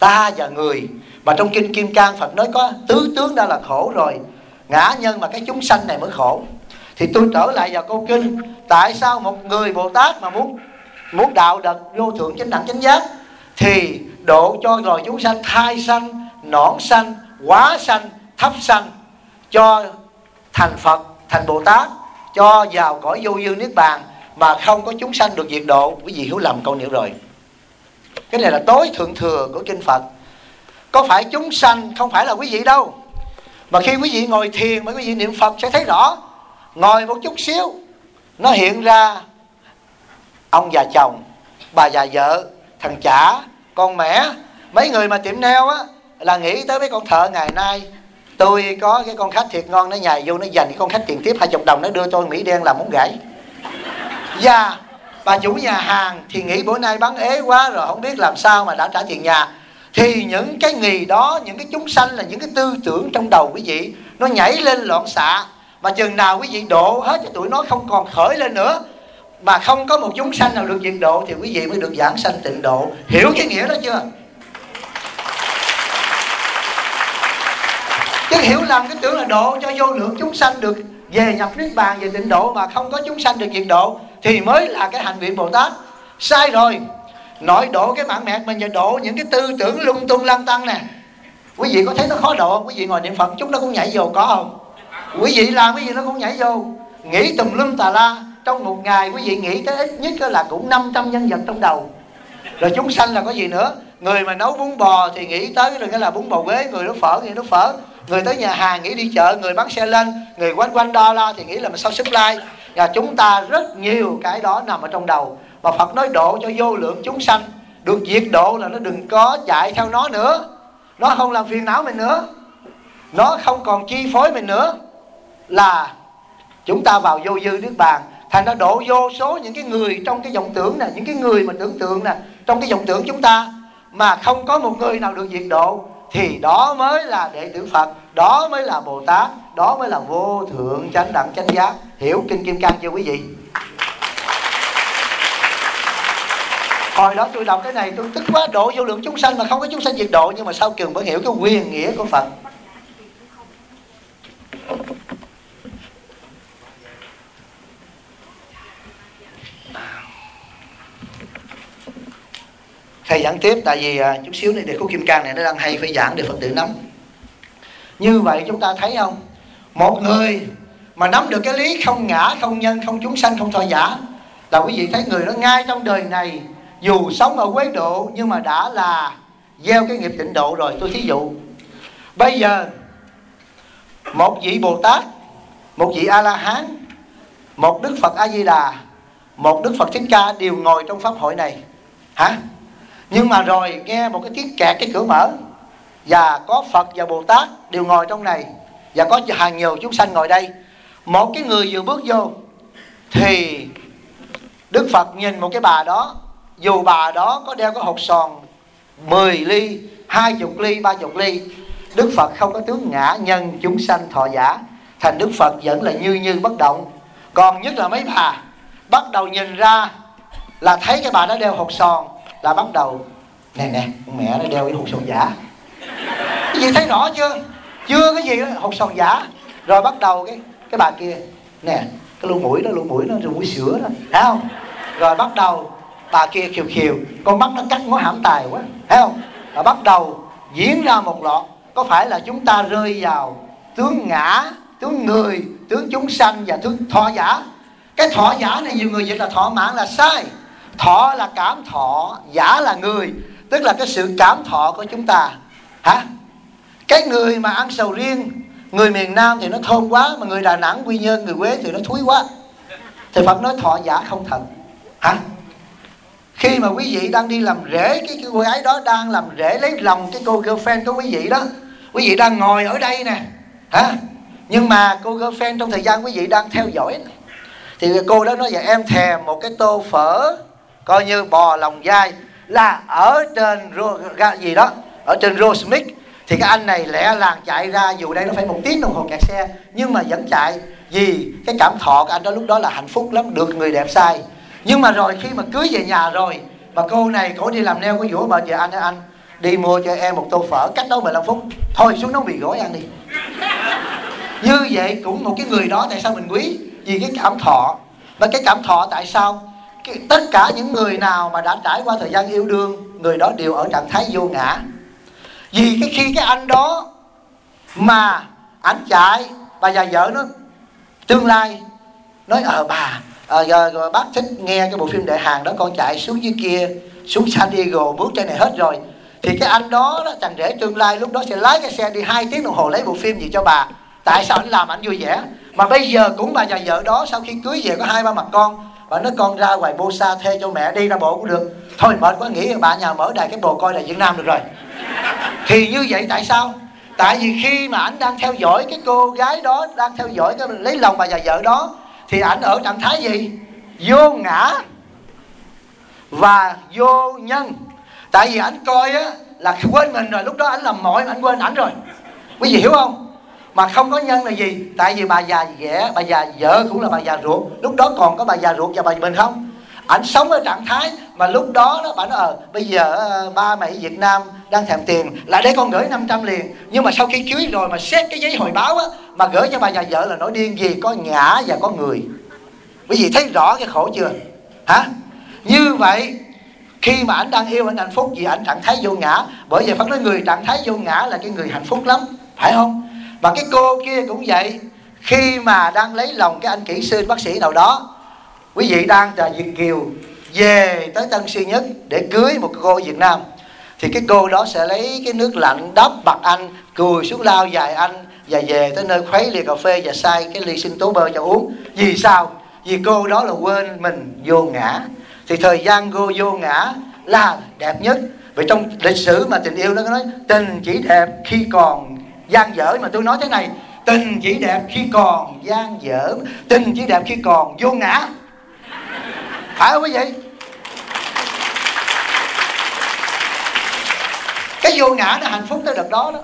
ta và người. Mà trong kinh Kim Cang Phật nói có tứ tướng đã là khổ rồi, ngã nhân mà cái chúng sanh này mới khổ. Thì tôi trở lại vào câu kinh, tại sao một người Bồ Tát mà muốn đạo đật vô thượng chánh đẳng chánh giác thì độ cho loài chúng sanh thai sanh, nõn sanh, hóa sanh, thấp sanh, cho thành Phật, thành Bồ Tát, cho vào cõi vô vi niết bàn, mà không có chúng sanh được diệt độ. Quý vị hiểu lầm câu nữa rồi. Cái này là tối thượng thừa của kinh Phật. Có phải chúng sanh không phải là quý vị đâu. Mà khi quý vị ngồi thiền mà quý vị niệm Phật sẽ thấy rõ. Ngồi một chút xíu nó hiện ra ông già chồng, bà già vợ, thằng chả, con mẹ. Mấy người mà tiệm nail á là nghĩ tới mấy con thợ ngày nay. Tôi có cái con khách thiệt ngon, nó nhài vô nó dành cái con khách tiền tiếp 20 đồng, nó đưa tôi Mỹ đen làm món gãy. Và bà chủ nhà hàng thì nghĩ bữa nay bán ế quá rồi, không biết làm sao mà đã trả tiền nhà. Thì những cái nghề đó, những cái chúng sanh là những cái tư tưởng trong đầu quý vị, nó nhảy lên loạn xạ. Mà chừng nào quý vị độ hết cho tụi nó không còn khởi lên nữa, mà không có một chúng sanh nào được diệt độ, thì quý vị mới được giảng sanh tịnh độ. Hiểu cái nghĩa đó chưa? Chứ hiểu lầm cái tưởng là độ cho vô lượng chúng sanh được về nhập niết bàn, về tịnh độ, mà không có chúng sanh được diệt độ thì mới là cái hành vị Bồ Tát. Sai rồi. Nội độ cái mạng mẹ mình và độ những cái tư tưởng lung tung lăng tăng nè. Quý vị có thấy nó khó độ không? Quý vị ngồi niệm Phật chút nó cũng nhảy vô, có không? Quý vị làm cái gì nó cũng nhảy vô. Nghĩ tùm lum tà la. Trong một ngày quý vị nghĩ tới ít nhất là cũng 500 nhân vật trong đầu. Rồi chúng sanh là có gì nữa? Người mà nấu bún bò thì nghĩ tới rồi cái là bún bò Huế. Người nấu phở nghĩ nấu phở. Người tới nhà hàng nghĩ đi chợ. Người bán xe lên. Người quanh đo la thì nghĩ là mình sao supply. Và chúng ta rất nhiều cái đó nằm ở trong đầu. Mà Phật nói độ cho vô lượng chúng sanh được diệt độ là nó đừng có chạy theo nó nữa. Nó không làm phiền não mình nữa, nó không còn chi phối mình nữa, là chúng ta vào vô dư niết bàn. Thành ra độ vô số những cái người trong cái vọng tưởng nè, những cái người mà tưởng tượng nè, trong cái vọng tưởng chúng ta, mà không có một người nào được diệt độ, thì đó mới là đệ tử Phật, đó mới là Bồ Tát, đó mới là vô thượng chánh đẳng chánh giác. Hiểu kinh Kim Cang chưa quý vị? Hồi đó tôi đọc cái này tôi tức quá, độ vô lượng chúng sanh mà không có chúng sanh diệt độ. Nhưng mà sau cùng mới hiểu cái quyền nghĩa của Phật. Thầy giảng tiếp, tại vì chút xíu này để có Kim Cang này nó đang hay, phải giảng để Phật tử nắm. Như vậy chúng ta thấy không? Một người mà nắm được cái lý không ngã, không nhân, không chúng sanh, không thọ giả, là quý vị thấy người đó ngay trong đời này dù sống ở quế độ nhưng mà đã là gieo cái nghiệp tịnh độ rồi. Tôi thí dụ, bây giờ một vị Bồ Tát, một vị A-la-hán, một Đức Phật A-di-đà, một Đức Phật Thích Ca đều ngồi trong pháp hội này. Hả? Nhưng mà rồi nghe một cái tiếng kẹt cái cửa mở, và có Phật và Bồ Tát đều ngồi trong này, và có hàng nhiều chúng sanh ngồi đây. Một cái người vừa bước vô thì Đức Phật nhìn một cái bà đó, dù bà đó có đeo cái hột sòn 10 ly, 20 ly, 30 ly, Đức Phật không có tướng ngã nhân chúng sanh thọ giả, thành Đức Phật vẫn là như bất động. Còn nhất là mấy bà bắt đầu nhìn ra là thấy cái bà đó đeo hột sòn, là bắt đầu nè con mẹ nó đeo cái hột sòn giả. Cái gì thấy rõ chưa? Chưa cái gì đó, hột sòn giả. Rồi bắt đầu cái bà kia nè, cái lỗ mũi nó mũi sữa đó, thấy không? Rồi bắt đầu bà kia khiều khiều, con mắt nó cắt ngó hãm tài quá, thấy không? Và bắt đầu diễn ra một loạt. Có phải là chúng ta rơi vào tướng ngã, tướng người, tướng chúng sanh và tướng thọ giả? Cái thọ giả này nhiều người dịch là thọ mạng là sai. Thọ là cảm thọ, giả là người, tức là cái sự cảm thọ của chúng ta. Hả? Cái người mà ăn sầu riêng, người miền Nam thì nó thơm quá, mà người Đà Nẵng, Quy Nhơn, người Huế thì nó thúi quá. Thì Phật nói thọ giả không thật. Hả? Khi mà quý vị đang đi làm rễ, cái cô gái đó đang làm rễ lấy lòng cái cô girlfriend của quý vị đó, quý vị đang ngồi ở đây nè. Hả? Nhưng mà cô girlfriend trong thời gian quý vị đang theo dõi này, thì cô đó nói vậy, em thèm một cái tô phở coi như bò lòng dai, là ở trên gì đó, ở trên Rosemix. Thì cái anh này lẹ làng chạy ra, dù đây nó phải 1 tiếng đồng hồ kẹt xe, nhưng mà vẫn chạy, vì cái cảm thọ của anh đó lúc đó là hạnh phúc lắm, được người đẹp sai. Nhưng mà rồi khi mà cưới về nhà rồi, mà cô này cổ đi làm nail, có dỗ bà về anh đi mua cho em một tô phở, cách đó 15 phút, thôi xuống nấu mì gói ăn đi. Như vậy cũng một cái người đó tại sao mình quý? Vì cái cảm thọ. Và cái cảm thọ tại sao? Tất cả những người nào mà đã trải qua thời gian yêu đương, người đó đều ở trạng thái vô ngã. Vì khi cái anh đó mà ảnh chạy, bà già vợ nó tương lai nói bà bác thích nghe cái bộ phim Đại Hàn đó, con chạy xuống dưới kia, xuống San Diego, bước trên này hết rồi, thì cái anh đó, chàng rể tương lai lúc đó sẽ lái cái xe đi 2 tiếng đồng hồ lấy bộ phim gì cho bà. Tại sao anh làm anh vui vẻ? Mà bây giờ cũng bà già vợ đó sau khi cưới về có 2-3 mặt con, bà nói con ra ngoài Bosa thuê cho mẹ đi ra bộ cũng được. Thôi mệt quá, nghĩ bà nhà mở đài cái bồ coi đài Việt Nam được rồi. Thì như vậy tại sao? Tại vì khi mà ảnh đang theo dõi cái cô gái đó, đang theo dõi cái lấy lòng bà già vợ đó, thì ảnh ở trạng thái gì? Vô ngã và vô nhân. Tại vì ảnh coi á là quên mình rồi, lúc đó ảnh làm mọi ảnh quên ảnh rồi. Quý vị hiểu không? Mà không có nhân là gì? Tại vì bà già vợ cũng là bà già ruột. Lúc đó còn có bà già ruột và bà mình không? Ảnh sống ở trạng thái mà lúc đó bà nói bây giờ ba mẹ Việt Nam đang thèm tiền, lại để con gửi 500 liền. Nhưng mà sau khi cưới rồi mà xét cái giấy hồi báo á, mà gửi cho bà già vợ là nổi điên. Vì có ngã và có người. Quý vị thấy rõ cái khổ chưa? Hả? Như vậy khi mà ảnh đang yêu, ảnh hạnh phúc vì ảnh trạng thái vô ngã. Bởi vì Phật nói người trạng thái vô ngã là cái người hạnh phúc lắm, phải không? Và cái cô kia cũng vậy. Khi mà đang lấy lòng cái anh kỹ sư bác sĩ nào đó, quý vị đang từ Việt Kiều về tới Tân Sơn Nhất để cưới một cô Việt Nam, thì cái cô đó sẽ lấy cái nước lạnh đắp mặt anh, cùi xuống lau dài anh, và về tới nơi khuấy ly cà phê và xay cái ly sinh tố bơ cho uống. Vì sao? Vì cô đó là quên mình vô ngã. Thì thời gian cô vô ngã là đẹp nhất. Vì trong lịch sử mà tình yêu nó có nói tình chỉ đẹp khi còn dang dở. Mà tôi nói thế này, tình chỉ đẹp khi còn dang dở, tình chỉ đẹp khi còn vô ngã. Phải không quý vị? Cái vô ngã nó hạnh phúc tới đợt đó đó.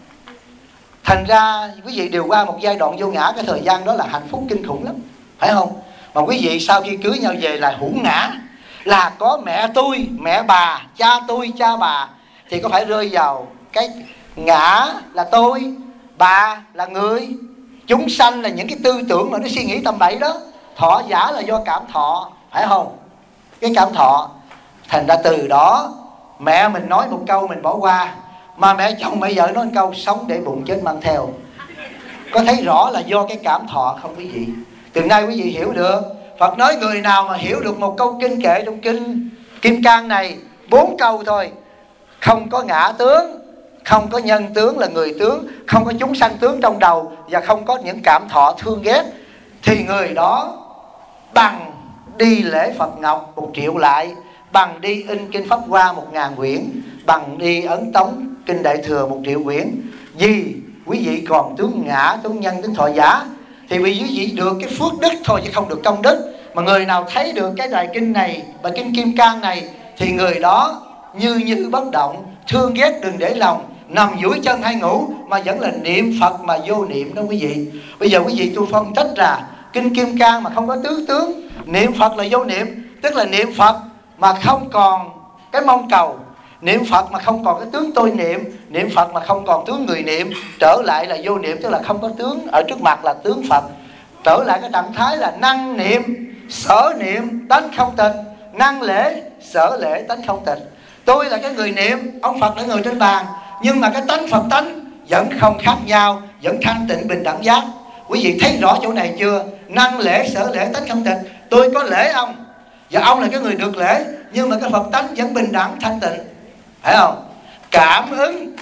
Thành ra quý vị đều qua một giai đoạn vô ngã, cái thời gian đó là hạnh phúc kinh khủng lắm, phải không? Mà quý vị sau khi cưới nhau về là hữu ngã, là có mẹ tôi, mẹ bà, cha tôi, cha bà, thì có phải rơi vào cái ngã là tôi, bà là người, chúng sanh là những cái tư tưởng mà nó suy nghĩ tầm bậy đó. Thọ giả là do cảm thọ, phải không? Cái cảm thọ. Thành ra từ đó mẹ mình nói một câu mình bỏ qua, mà mẹ chồng mẹ vợ nói một câu sống để bụng chết mang theo. Có thấy rõ là do cái cảm thọ không quý vị? Từ nay quý vị hiểu được. Phật nói người nào mà hiểu được một câu kinh kệ trong kinh Kim Cang này, 4 câu thôi: không có ngã tướng, không có nhân tướng là người tướng, không có chúng sanh tướng trong đầu, và không có những cảm thọ thương ghét, thì người đó bằng đi lễ Phật Ngọc 1 triệu lại, bằng đi in kinh Pháp Hoa 1000 quyển, bằng đi ấn tống kinh Đại Thừa 1 triệu quyển. Vì quý vị còn tướng ngã, tướng nhân, tướng thọ giả, thì vì quý vị được cái phước đức thôi chứ không được công đức. Mà người nào thấy được cái bài kinh này, bài kinh Kim Cang này, thì người đó như bất động, thương ghét đừng để lòng, nằm duỗi chân hay ngủ mà vẫn là niệm Phật mà vô niệm đó quý vị. Bây giờ quý vị tôi phân tích ra kinh Kim Cang mà không có tứ tướng, niệm Phật là vô niệm, tức là niệm Phật mà không còn cái mong cầu, niệm Phật mà không còn cái tướng tôi niệm, niệm Phật mà không còn tướng người niệm, trở lại là vô niệm, tức là không có tướng ở trước mặt là tướng Phật. Trở lại cái trạng thái là năng niệm, sở niệm, tánh không tịch, năng lễ, sở lễ, tánh không tịch. Tôi là cái người niệm, ông Phật là người trên bàn, nhưng mà cái tánh Phật tánh vẫn không khác nhau, vẫn thanh tịnh bình đẳng giác. Quý vị thấy rõ chỗ này chưa? Năng lễ, sở lễ, tánh không tịch. Tôi có lễ ông, và ông là cái người được lễ, nhưng mà cái Phật tánh vẫn bình đẳng thanh tịnh, phải không? Cảm ứng,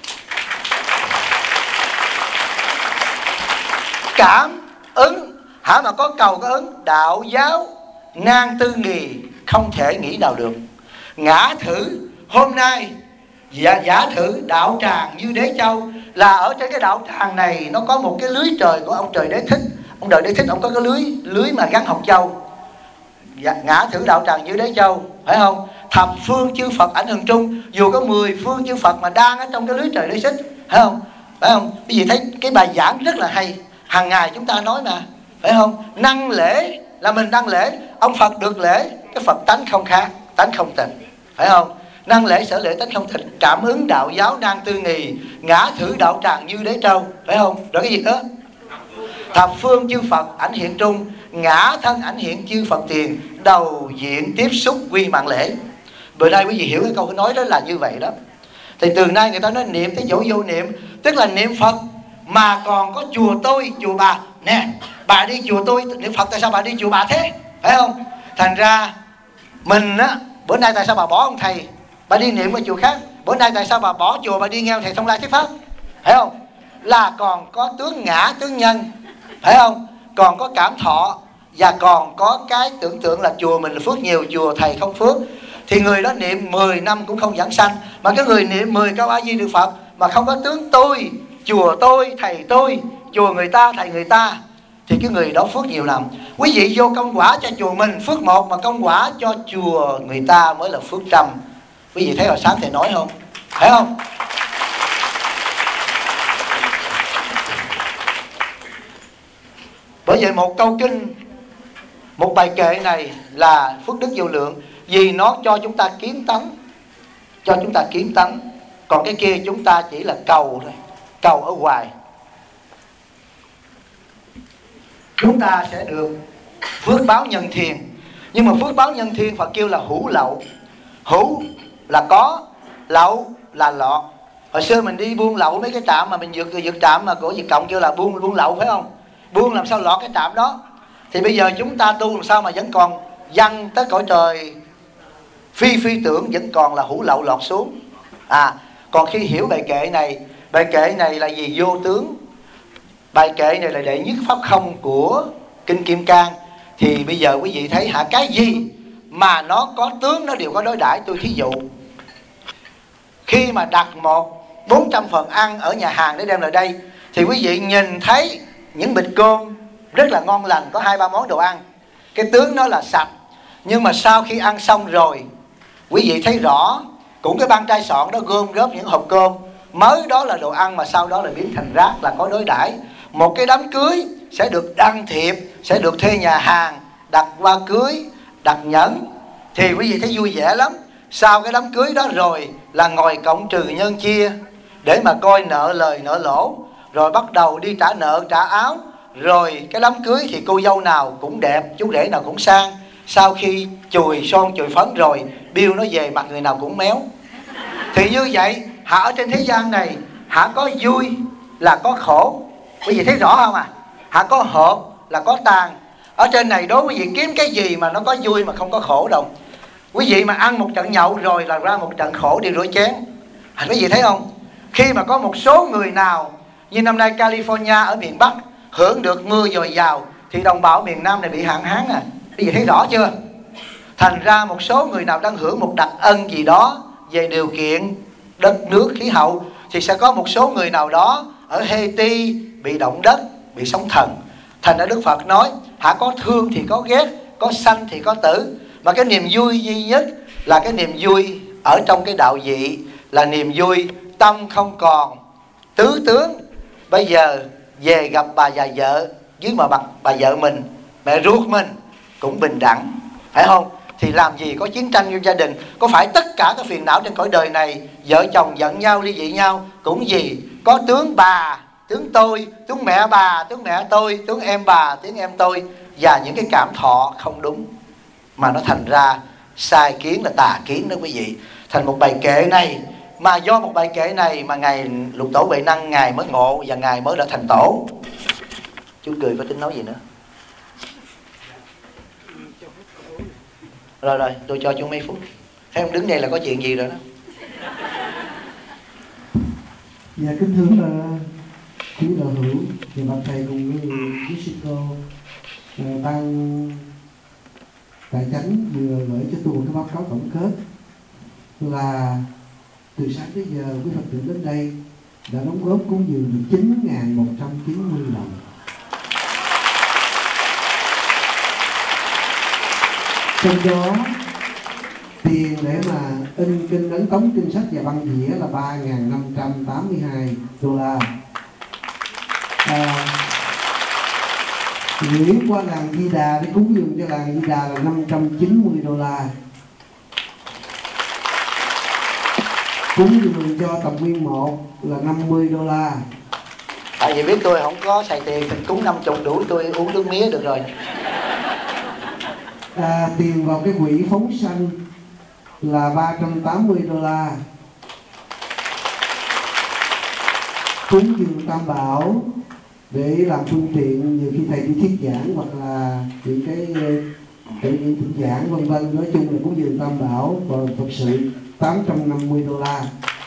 cảm ứng, hả mà có cầu có ứng. Đạo giáo nan tư nghì, không thể nghĩ nào được. Ngã thử, hôm nay giả thử đạo tràng như Đế Châu, là ở trên cái đạo tràng này nó có một cái lưới trời của ông Trời Đế Thích. Ông Trời Đế Thích ông có cái lưới mà gắn hồng châu. Ngã thử đạo tràng như Đế Châu, phải không? Thập phương chư Phật ảnh hưởng trung, dù có 10 phương chư Phật mà đang ở trong cái lưới trời Đế Thích, phải không? Phải không? Quý vị thấy cái bài giảng rất là hay, hàng ngày chúng ta nói mà, phải không? Năng lễ là mình đăng lễ, ông Phật được lễ, cái Phật tánh không khác, tánh không tịch, phải không? năng lễ sở lễ tánh không thịt, cảm ứng đạo giáo nan tư nghì, ngã thử đạo tràng như đế trâu, phải không? Rồi cái gì nữa? Thập phương chư Phật ảnh hiện trung, ngã thân ảnh hiện chư Phật tiền, đầu diện tiếp xúc quy mạng lễ. Bữa nay quý vị hiểu cái câu nói đó là như vậy đó. Thì từ nay người ta nói niệm tới dỗ vô niệm, tức là niệm Phật mà còn có chùa tôi, chùa bà. Nè, bà đi chùa tôi niệm Phật, tại sao bà đi chùa bà thế? Phải không? Thành ra mình á, bữa nay tại sao bà bỏ ông thầy, bà đi niệm ở chùa khác? Bữa nay tại sao bà bỏ chùa, bà đi nghe thầy Thông Lai thuyết pháp? Phải không? Là còn có tướng ngã, tướng nhân, phải không? Còn có cảm thọ, và còn có cái tưởng tượng là chùa mình là phước nhiều, chùa thầy không phước. Thì người đó niệm 10 năm cũng không giảng sanh. Mà cái người niệm 10 câu A Di Đà Phật mà không có tướng tôi, chùa tôi, thầy tôi, chùa người ta, thầy người ta, thì cái người đó phước nhiều lắm. Quý vị vô công quả cho chùa mình phước 1, mà công quả cho chùa người ta mới là phước 100. Quý vị thấy hồi sáng thầy nói không? Phải không? Bởi vậy một câu kinh, một bài kệ này là phước đức vô lượng, vì nó cho chúng ta kiến tánh, cho chúng ta kiến tánh. Còn cái kia chúng ta chỉ là cầu thôi, cầu ở ngoài. Chúng ta sẽ được phước báo nhân thiên. Nhưng mà phước báo nhân thiên Phật kêu là hữu lậu. Hữu là có, lậu là lọt. Hồi xưa mình đi buôn lậu mấy cái trạm mà mình vượt trạm mà của Việt Cộng kêu là buôn lậu, phải không? Buôn làm sao lọt cái trạm đó. Thì bây giờ chúng ta tu làm sao mà vẫn còn văng tới cõi trời phi tưởng, vẫn còn là hữu lậu lọt xuống. Còn khi hiểu bài kệ này là gì? Vô tướng. Bài kệ này là đệ nhất pháp không của Kinh Kim Cang. Thì bây giờ quý vị thấy cái gì mà nó có tướng nó đều có đối đãi. Tôi thí dụ, khi mà đặt 400 phần ăn ở nhà hàng để đem lại đây, thì quý vị nhìn thấy những bịch cơm rất là ngon lành, có 2-3 món đồ ăn, cái tướng nó là sạch. Nhưng mà sau khi ăn xong rồi, quý vị thấy rõ cũng cái băng trai sọn đó gom góp những hộp cơm mới đó là đồ ăn, mà sau đó là biến thành rác, là có đối đãi. Một cái đám cưới sẽ được đăng thiệp, sẽ được thuê nhà hàng, đặt hoa cưới, đặt nhẫn, thì quý vị thấy vui vẻ lắm. Sau cái đám cưới đó rồi là ngồi cộng trừ nhân chia để mà coi nợ lời nợ lỗ, rồi bắt đầu đi trả nợ trả áo. Rồi cái đám cưới thì cô dâu nào cũng đẹp, chú rể nào cũng sang. Sau khi chùi son chùi phấn rồi, bill nó về mặt người nào cũng méo. Thì như vậy ở trên thế gian này có vui là có khổ. Quý vị thấy rõ không có hợp là có tàn. Ở trên này đối với quý vị kiếm cái gì mà nó có vui mà không có khổ đâu. Quý vị mà ăn một trận nhậu rồi là ra một trận khổ đi rửa chén. Quý vị thấy không? Khi mà có một số người nào như năm nay California ở miền Bắc hưởng được mưa dồi dào, thì đồng bào miền Nam này bị hạn hán Quý vị thấy rõ chưa? Thành ra một số người nào đang hưởng một đặc ân gì đó về điều kiện đất nước khí hậu, thì sẽ có một số người nào đó ở Haiti bị động đất, bị sóng thần. Thành ra Đức Phật nói có thương thì có ghét, có sanh thì có tử. Mà cái niềm vui duy nhất là cái niềm vui ở trong cái đạo vị, là niềm vui tâm không còn tứ tướng. Bây giờ về gặp bà già vợ với mà bà vợ mình, mẹ ruột mình cũng bình đẳng, phải không? Thì làm gì có chiến tranh trong gia đình? Có phải tất cả các phiền não trên cõi đời này vợ chồng giận nhau ly dị nhau cũng gì có tướng bà, tướng tôi, tướng mẹ bà, tướng mẹ tôi, tướng em bà, tướng em tôi, và những cái cảm thọ không đúng, mà nó thành ra sai kiến là tà kiến đó quý vị. Thành một bài kệ này, mà do một bài kệ này mà Ngài Lục Tổ Huệ Năng Ngài mới ngộ và Ngài mới đã thành tổ. Chú cười có tính nói gì nữa? Rồi tôi cho chú mấy phút. Thấy không, đứng đây là có chuyện gì rồi đó. Dạ kính thưa quý đạo hữu và bậc thầy cùng với quý sư cô, ban Đại Chánh vừa gửi cho tôi một cái báo cáo tổng kết là từ sáng tới giờ quý Phật tử đến đây đã đóng góp cúng dường được 9.190 đồng. Trong đó tiền để mà in kinh ấn tống kinh sách và băng dĩa là 3.582 đô la. Gửi qua làng Di Đà để cúng dường cho làng Di Đà là 590 đô la. cúng dường cho tập nguyên 1 là 50 đô la. Tại vì biết tôi không có xài tiền thì cúng 50 đủ tôi uống nước mía được rồi. Tiền vào cái quỹ phóng sanh là 380 đô la. Cúng dường Tam Bảo để làm phương tiện nhiều khi thầy đi thuyết giảng hoặc là những cái thuyết giảng vân vân, nói chung là cúng dường Tam Bảo và Phật sự 850 đô la.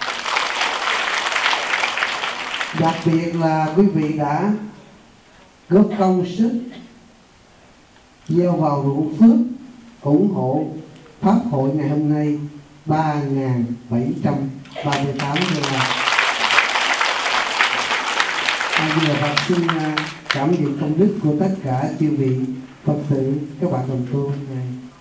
Đặc biệt là quý vị đã góp công sức gieo vào ruộng phước ủng hộ pháp hội ngày hôm nay 3.738 đô la. Bây giờ Phật xin cảm nhận công đức của tất cả chư vị Phật tử, các bạn đồng tu này.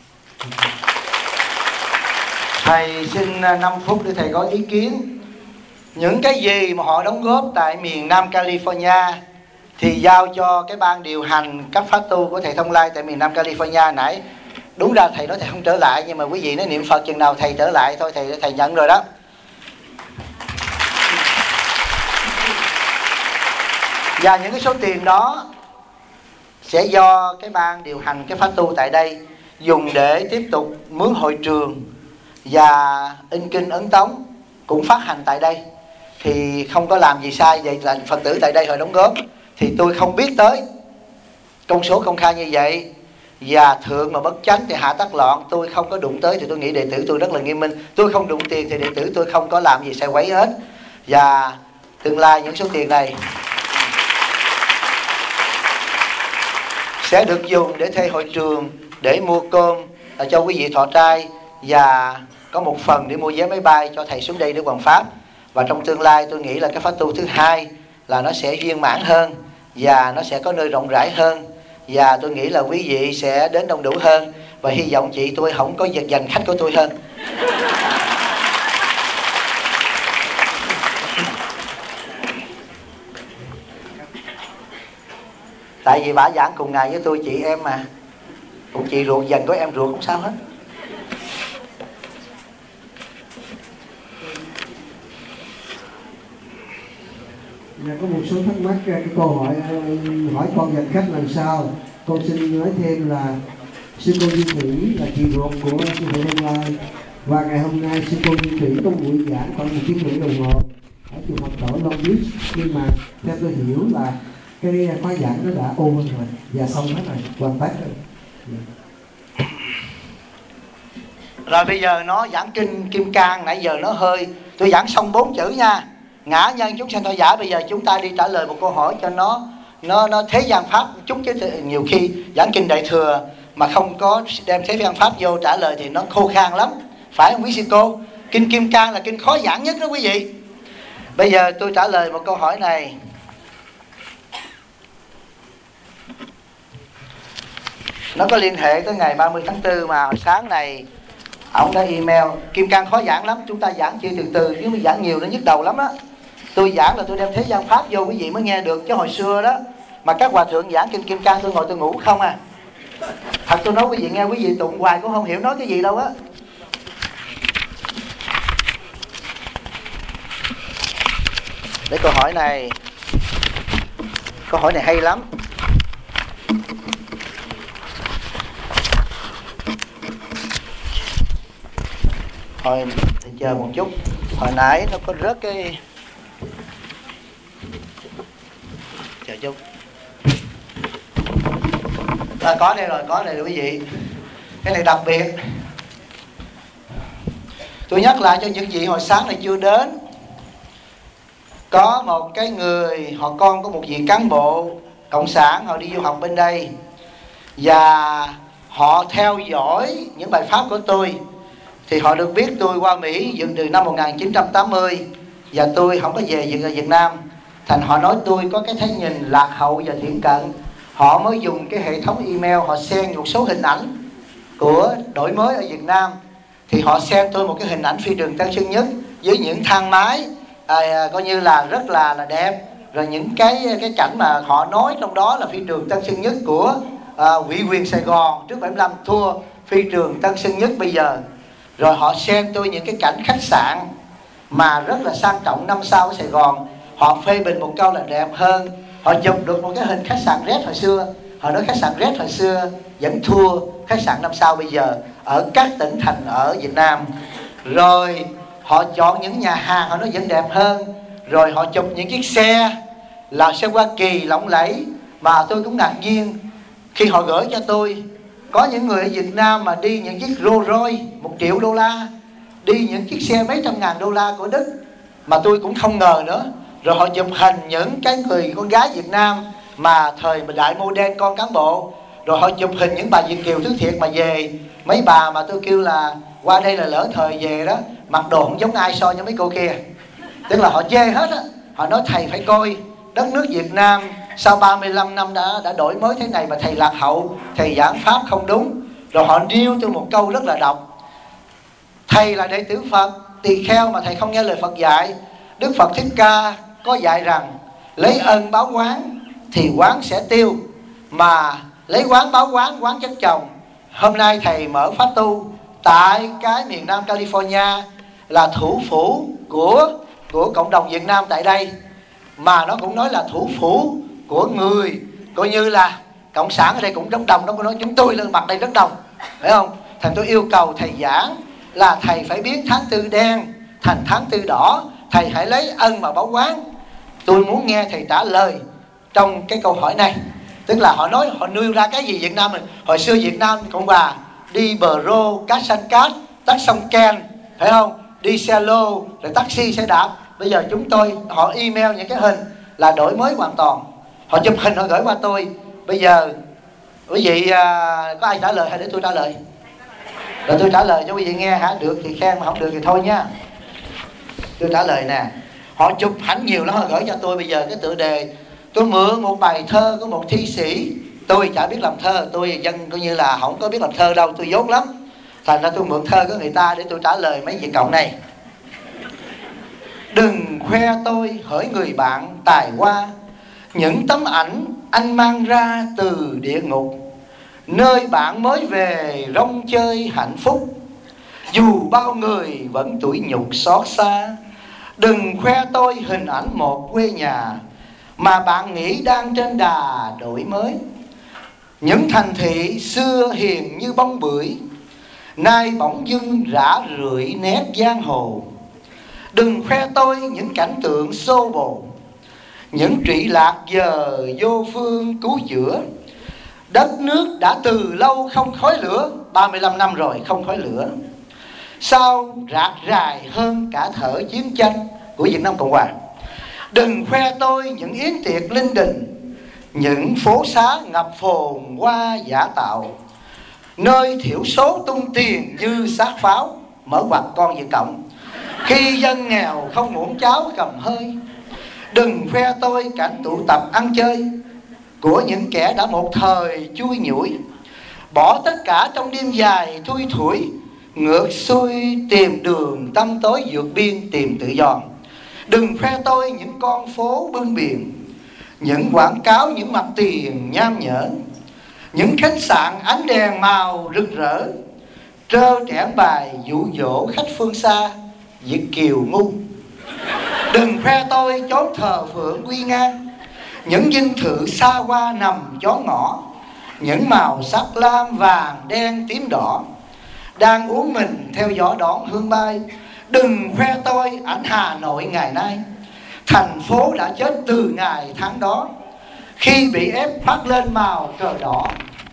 Thầy xin 5 phút để thầy có ý kiến. Những cái gì mà họ đóng góp tại miền Nam California thì giao cho cái ban điều hành các pháp tu của thầy Thông Lai tại miền Nam California nãy. Đúng ra thầy nói thầy không trở lại, nhưng mà quý vị nói niệm Phật chừng nào thầy trở lại thôi, thầy nhận rồi đó. Và những cái số tiền đó sẽ do cái ban điều hành cái pháp tu tại đây dùng để tiếp tục mướn hội trường và in kinh ấn tống, cũng phát hành tại đây. Thì không có làm gì sai. Vậy là Phật tử tại đây họ đóng góp thì tôi không biết tới con số công khai như vậy. Và thượng mà bất chánh thì hạ tắc loạn, tôi không có đụng tới. Thì tôi nghĩ đệ tử tôi rất là nghiêm minh. Tôi không đụng tiền thì đệ tử tôi không có làm gì sai quấy hết. Và tương lai những số tiền này sẽ được dùng để thuê hội trường, để mua cơm cho quý vị thọ trai, và có một phần để mua vé máy bay cho thầy xuống đây để hoằng pháp. Và trong tương lai tôi nghĩ là cái pháp tu thứ hai là nó sẽ viên mãn hơn và nó sẽ có nơi rộng rãi hơn, và tôi nghĩ là quý vị sẽ đến đông đủ hơn, và hy vọng chị tôi không có giật giành khách của tôi hơn. Tại vì bả giảng cùng ngày với tôi, chị em mà, cũng chị ruột dành của em ruột không sao hết. Có một số thắc mắc, cái câu hỏi con giành khách làm sao. Con xin nói thêm là sư cô Duy Thủy là chị ruột của sư phụ Thông Lai, và ngày hôm nay sư cô Duy Thủy có buổi giảng khoảng 1 tiếng rưỡi đồng hồ ở chùa Phật Tổ Long Beach, nhưng mà theo tôi hiểu là cái khóa giảng nó đã ôn rồi và xong hết rồi, hoàn tất rồi. Rồi bây giờ nó giảng kinh Kim Cang, nãy giờ nó hơi, tôi giảng xong 4 chữ nha, ngã nhân chúng sanh thọ giả. Bây giờ chúng ta đi trả lời một câu hỏi cho nó thế gian pháp chút, chứ nhiều khi giảng kinh Đại Thừa mà không có đem thế gian pháp vô trả lời thì nó khô khan lắm, phải không quý sư cô? Kinh Kim Cang là kinh khó giảng nhất đó quý vị. Bây giờ tôi trả lời một câu hỏi này. Nó có liên hệ tới ngày 30 tháng 4 mà hồi sáng này ông đã email. Kim Cang khó giảng lắm, chúng ta giảng chia từ từ, nếu mà giảng nhiều nó nhức đầu lắm á. Tôi giảng là tôi đem thế gian pháp vô quý vị mới nghe được, chứ hồi xưa đó mà các hòa thượng giảng kinh Kim Cang tôi ngồi tôi ngủ không à. Thật tôi nói quý vị nghe, quý vị tụng hoài cũng không hiểu nói cái gì đâu á. Để câu hỏi này hay lắm. Thôi chờ một chút, hồi nãy nó có rớt cái, chờ chút. Có đây rồi, có đây rồi quý vị. Cái này đặc biệt. Tôi nhắc lại cho những vị hồi sáng này chưa đến. Có một cái người, họ con có một vị cán bộ cộng sản, họ đi du học bên đây, và họ theo dõi những bài pháp của tôi. Thì họ được biết tôi qua Mỹ dựng từ năm 1980 và tôi không có về dựng ở Việt Nam. Thành họ nói tôi có cái thấy nhìn lạc hậu và thiển cận. Họ mới dùng cái hệ thống email, họ send một số hình ảnh của đổi mới ở Việt Nam. Thì họ send tôi một cái hình ảnh phi trường Tân Sơn Nhất với những thang máy coi như là rất là đẹp. Rồi những cái cảnh mà họ nói trong đó là phi trường Tân Sơn Nhất của ủy quyền Sài Gòn trước 75 thua phi trường Tân Sơn Nhất bây giờ. Rồi họ xem tôi những cái cảnh khách sạn mà rất là sang trọng 5 sao ở Sài Gòn. Họ phê bình một câu là đẹp hơn. Họ chụp được một cái hình khách sạn Red hồi xưa. Họ nói khách sạn Red hồi xưa vẫn thua khách sạn 5 sao bây giờ ở các tỉnh thành ở Việt Nam. Rồi họ chọn những nhà hàng họ nói vẫn đẹp hơn. Rồi họ chụp những chiếc xe là xe Hoa Kỳ lộng lẫy, mà tôi cũng ngạc nhiên khi họ gửi cho tôi. Có những người ở Việt Nam mà đi những chiếc Rolls Royce 1 triệu đô la, đi những chiếc xe mấy trăm ngàn đô la của Đức, mà tôi cũng không ngờ nữa. Rồi họ chụp hình những cái người con gái Việt Nam mà thời đại modern con cán bộ. Rồi họ chụp hình những bà Việt kiều thứ thiệt mà về. Mấy bà mà tôi kêu là qua đây là lỡ thời về đó, mặc đồ không giống ai so với mấy cô kia. Tức là họ chê hết á. Họ nói thầy phải coi đất nước Việt Nam sau 35 năm đã đổi mới thế này mà thầy lạc hậu, thầy giảng pháp không đúng. Rồi họ nêu tôi một câu rất là độc: thầy là đệ tử Phật tỳ kheo mà thầy không nghe lời Phật dạy. Đức Phật Thích Ca có dạy rằng lấy ân báo quán thì quán sẽ tiêu, mà lấy quán báo quán, quán chất chồng. Hôm nay thầy mở pháp tu tại cái miền Nam California, là thủ phủ của cộng đồng Việt Nam tại đây, mà nó cũng nói là thủ phủ của người coi như là cộng sản ở đây cũng rất đông. Nó cũng nói chúng tôi lên mặt đây rất đông, phải không? Thành tôi yêu cầu thầy giảng là thầy phải biến tháng tư đen thành tháng tư đỏ. Thầy hãy lấy ân mà báo quán. Tôi muốn nghe thầy trả lời trong cái câu hỏi này. Tức là họ nói, họ nêu ra cái gì Việt Nam mình. Hồi xưa Việt Nam Cộng Hòa đi bờ rô, cát xanh cát, tắt sông Ken, phải không? Đi xe lô, rồi taxi, xe đạp. Bây giờ chúng tôi, họ email những cái hình là đổi mới hoàn toàn. Họ chụp hình họ gửi qua tôi. Bây giờ quý vị có ai trả lời hay để tôi trả lời? Rồi tôi trả lời cho quý vị nghe hả? Được thì khen, mà không được thì thôi nha. Tôi trả lời nè. Họ chụp ảnh nhiều lắm, họ gửi cho tôi. Bây giờ cái tựa đề tôi mượn một bài thơ của một thi sĩ. Tôi chả biết làm thơ, tôi dân coi như là không có biết làm thơ đâu, tôi dốt lắm. Thành ra tôi mượn thơ của người ta để tôi trả lời mấy vị cộng này. Đừng khoe tôi hỡi người bạn tài hoa, những tấm ảnh anh mang ra từ địa ngục, nơi bạn mới về rong chơi hạnh phúc, dù bao người vẫn tủi nhục xót xa. Đừng khoe tôi hình ảnh một quê nhà mà bạn nghĩ đang trên đà đổi mới. Những thành thị xưa hiền như bóng bưởi, nay bỗng dưng rã rượi nét giang hồ. Đừng khoe tôi những cảnh tượng xô bồ, những trụy lạc giờ vô phương cứu chữa. Đất nước đã từ lâu không khói lửa, 35 năm rồi không khói lửa. Sao rạc rài hơn cả thở chiến tranh của Việt Nam Cộng Hòa. Đừng khoe tôi những yến tiệc linh đình, những phố xá ngập phồn hoa giả tạo, nơi thiểu số tung tiền như xác pháo. Mở ngoặt con Việt Cộng, khi dân nghèo không muỗng cháo cầm hơi. Đừng khoe tôi cảnh tụ tập ăn chơi của những kẻ đã một thời chui nhủi, bỏ tất cả trong đêm dài thui thủi, ngược xuôi tìm đường tăm tối vượt biên tìm tự do. Đừng khoe tôi những con phố bưng biển, những quảng cáo những mặt tiền nham nhở, những khách sạn ánh đèn màu rực rỡ, trơ trẽn bài dụ dỗ khách phương xa, Việt kiều ngu. Đừng khoe tôi chốn thờ phượng uy ngang, những dinh thự xa hoa nằm chó ngõ, những màu sắc lam vàng đen tím đỏ, đang uống mình theo gió đón hương bay. Đừng khoe tôi ảnh Hà Nội ngày nay, thành phố đã chết từ ngày tháng đó, khi bị ép phát lên màu cờ đỏ,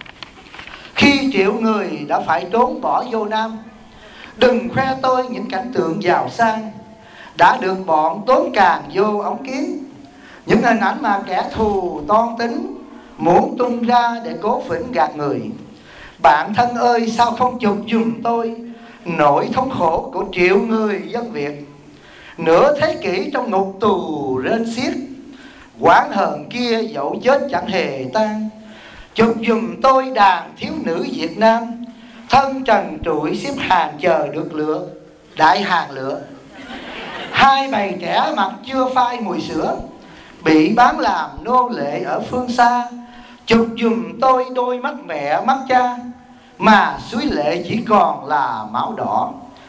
khi triệu người đã phải trốn bỏ vô Nam. Đừng khoe tôi những cảnh tượng giàu sang đã được bọn tốn càng vô ống kiến, những hình ảnh mà kẻ thù toan tính muốn tung ra để cố phỉnh gạt người. Bạn thân ơi, sao không chụp giùm tôi nỗi thống khổ của triệu người dân Việt, nửa thế kỷ trong ngục tù rên xiết, oán hờn kia dẫu chết chẳng hề tan. Chụp giùm tôi đàn thiếu nữ Việt Nam, thân trần trụi xếp hàng chờ được lựa, đại hàng lựa. Hai bầy trẻ mặt chưa phai mùi sữa, bị bán làm nô lệ ở phương xa. Chụp giùm tôi đôi mắt mẹ mắt cha, mà suối lệ chỉ còn là máu đỏ.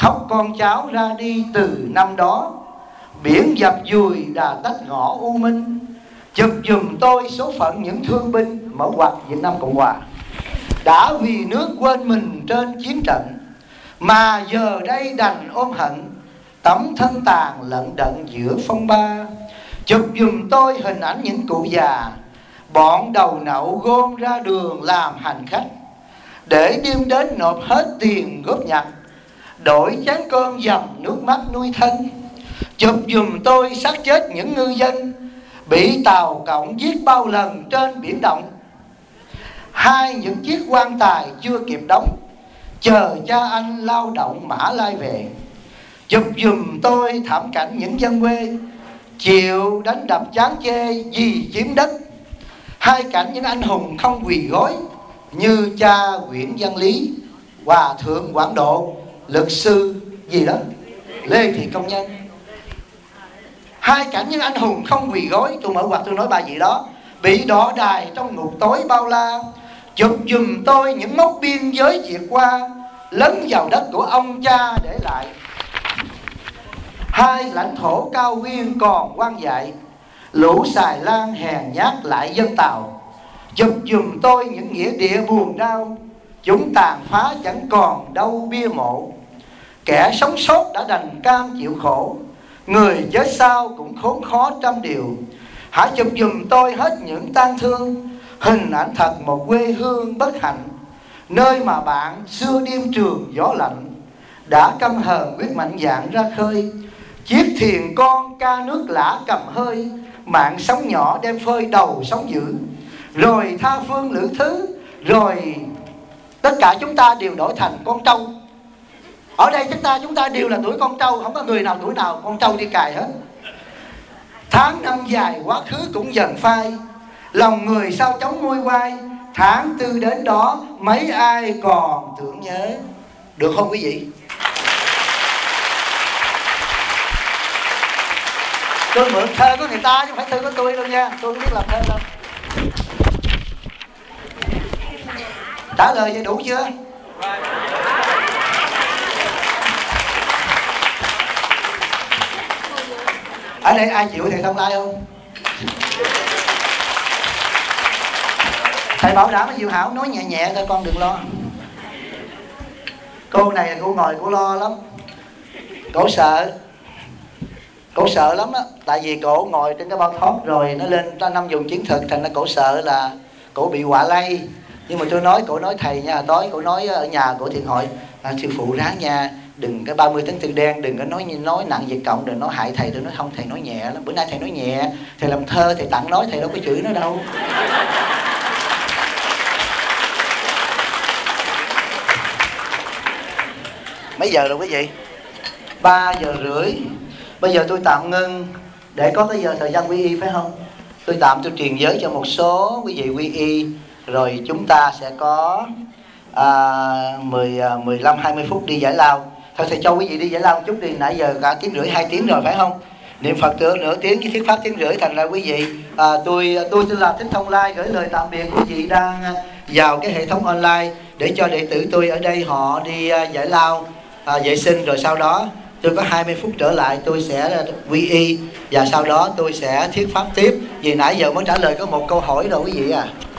khóc con cháu ra đi từ năm đó. Biển dập dùi đà tách ngõ u minh, chụp giùm tôi số phận những thương binh mở ngoặt Việt Nam Cộng Hòa. Đã vì nước quên mình trên chiến trận, mà giờ đây đành ôm hận, tấm thân tàn lận đận giữa phong ba. Chụp giùm tôi hình ảnh những cụ già, bọn đầu nậu gom ra đường làm hành khách, để đêm đến nộp hết tiền góp nhặt, đổi chén cơm dầm nước mắt nuôi thân. Chụp giùm tôi xác chết những ngư dân bị tàu cộng giết bao lần trên biển động. Hai những chiếc quan tài chưa kịp đóng, chờ cha anh lao động Mã Lai về. Chụp giùm tôi thảm cảnh những dân quê chịu đánh đập chán chê vì chiếm đất. Hai cảnh những anh hùng không quỳ gối, như cha Nguyễn Văn Lý, Hòa thượng Quảng Độ, luật sư gì đó Lê Thị Công Nhân. Hai cảnh những anh hùng không quỳ gối, tôi mở quạt tôi nói bài gì đó, bị đỏ đài trong ngục tối bao la. Chụp giùm tôi những mốc biên giới diệt qua, lấn vào đất của ông cha để lại. Hai lãnh thổ cao nguyên còn quan dại, lũ xài lan hèn nhát lại dân Tàu. Chụp giùm tôi những nghĩa địa buồn đau, chúng tàn phá chẳng còn đâu bia mộ. Kẻ sống sót đã đành cam chịu khổ, người chết sau cũng khốn khó trăm điều. Hãy chụp giùm tôi hết những tang thương, hình ảnh thật một quê hương bất hạnh, nơi mà bạn xưa đêm trường gió lạnh đã căm hờn quyết mạnh dạn ra khơi. Chiếc thuyền con ca nước lã cầm hơi, mạng sóng nhỏ đem phơi đầu sóng dữ. Rồi tha phương lữ thứ, rồi tất cả chúng ta đều đổi thành con trâu. Ở đây chúng ta đều là tuổi con trâu, không có người nào tuổi nào con trâu đi cài hết. Tháng năm dài quá khứ cũng dần phai, lòng người sao chóng nguôi quay. Tháng tư đến đó mấy ai còn tưởng nhớ. Được không quý vị? Tôi mượn thơ của người ta chứ không phải thơ của tôi đâu nha. Tôi không biết làm thơ đâu. Trả lời vậy đủ chưa? Ở đây ai chịu thầy Thông Lai không? Thầy bảo đảm với Diệu Hảo nói nhẹ nhẹ thôi con đừng lo. Cô này cô ngồi cô lo lắm. Cổ sợ lắm á. Tại vì cổ ngồi trên cái bao thoát rồi nó lên ra 5 vùng chiến thực, thành ra cổ sợ là cổ bị họa lây. Nhưng mà tôi nói, cổ nói thầy nha, tối cổ nói ở nhà cổ thiện hội, sư phụ ráng nha, đừng cái 30 tháng 4 đen, đừng có nói nặng Việt Cộng, đừng nói hại thầy. Tôi nói không, thầy nói nhẹ lắm. Bữa nay thầy nói nhẹ, thầy làm thơ, thầy tặng nói, thầy đâu có chửi nó đâu. Mấy giờ rồi quý vị? 3 giờ rưỡi. Bây giờ tôi tạm ngưng để có cái giờ thời gian quy y phải không? Tôi tôi truyền giới cho một số quý vị quy y, rồi chúng ta sẽ có 15-20 phút đi giải lao. Thôi thầy cho quý vị đi giải lao một chút đi, nãy giờ cả tiếng rưỡi 2 tiếng rồi phải không? Niệm Phật nửa tiếng với thuyết pháp tiếng rưỡi, thành ra quý vị tôi tên là Thích Thông Lai, gửi lời tạm biệt quý vị đang vào cái hệ thống online để cho đệ tử tôi ở đây họ đi giải lao, vệ sinh, rồi sau đó tôi có 20 phút trở lại tôi sẽ quy y, và sau đó tôi sẽ thuyết pháp tiếp. Vì nãy giờ mới trả lời có một câu hỏi rồi quý vị à.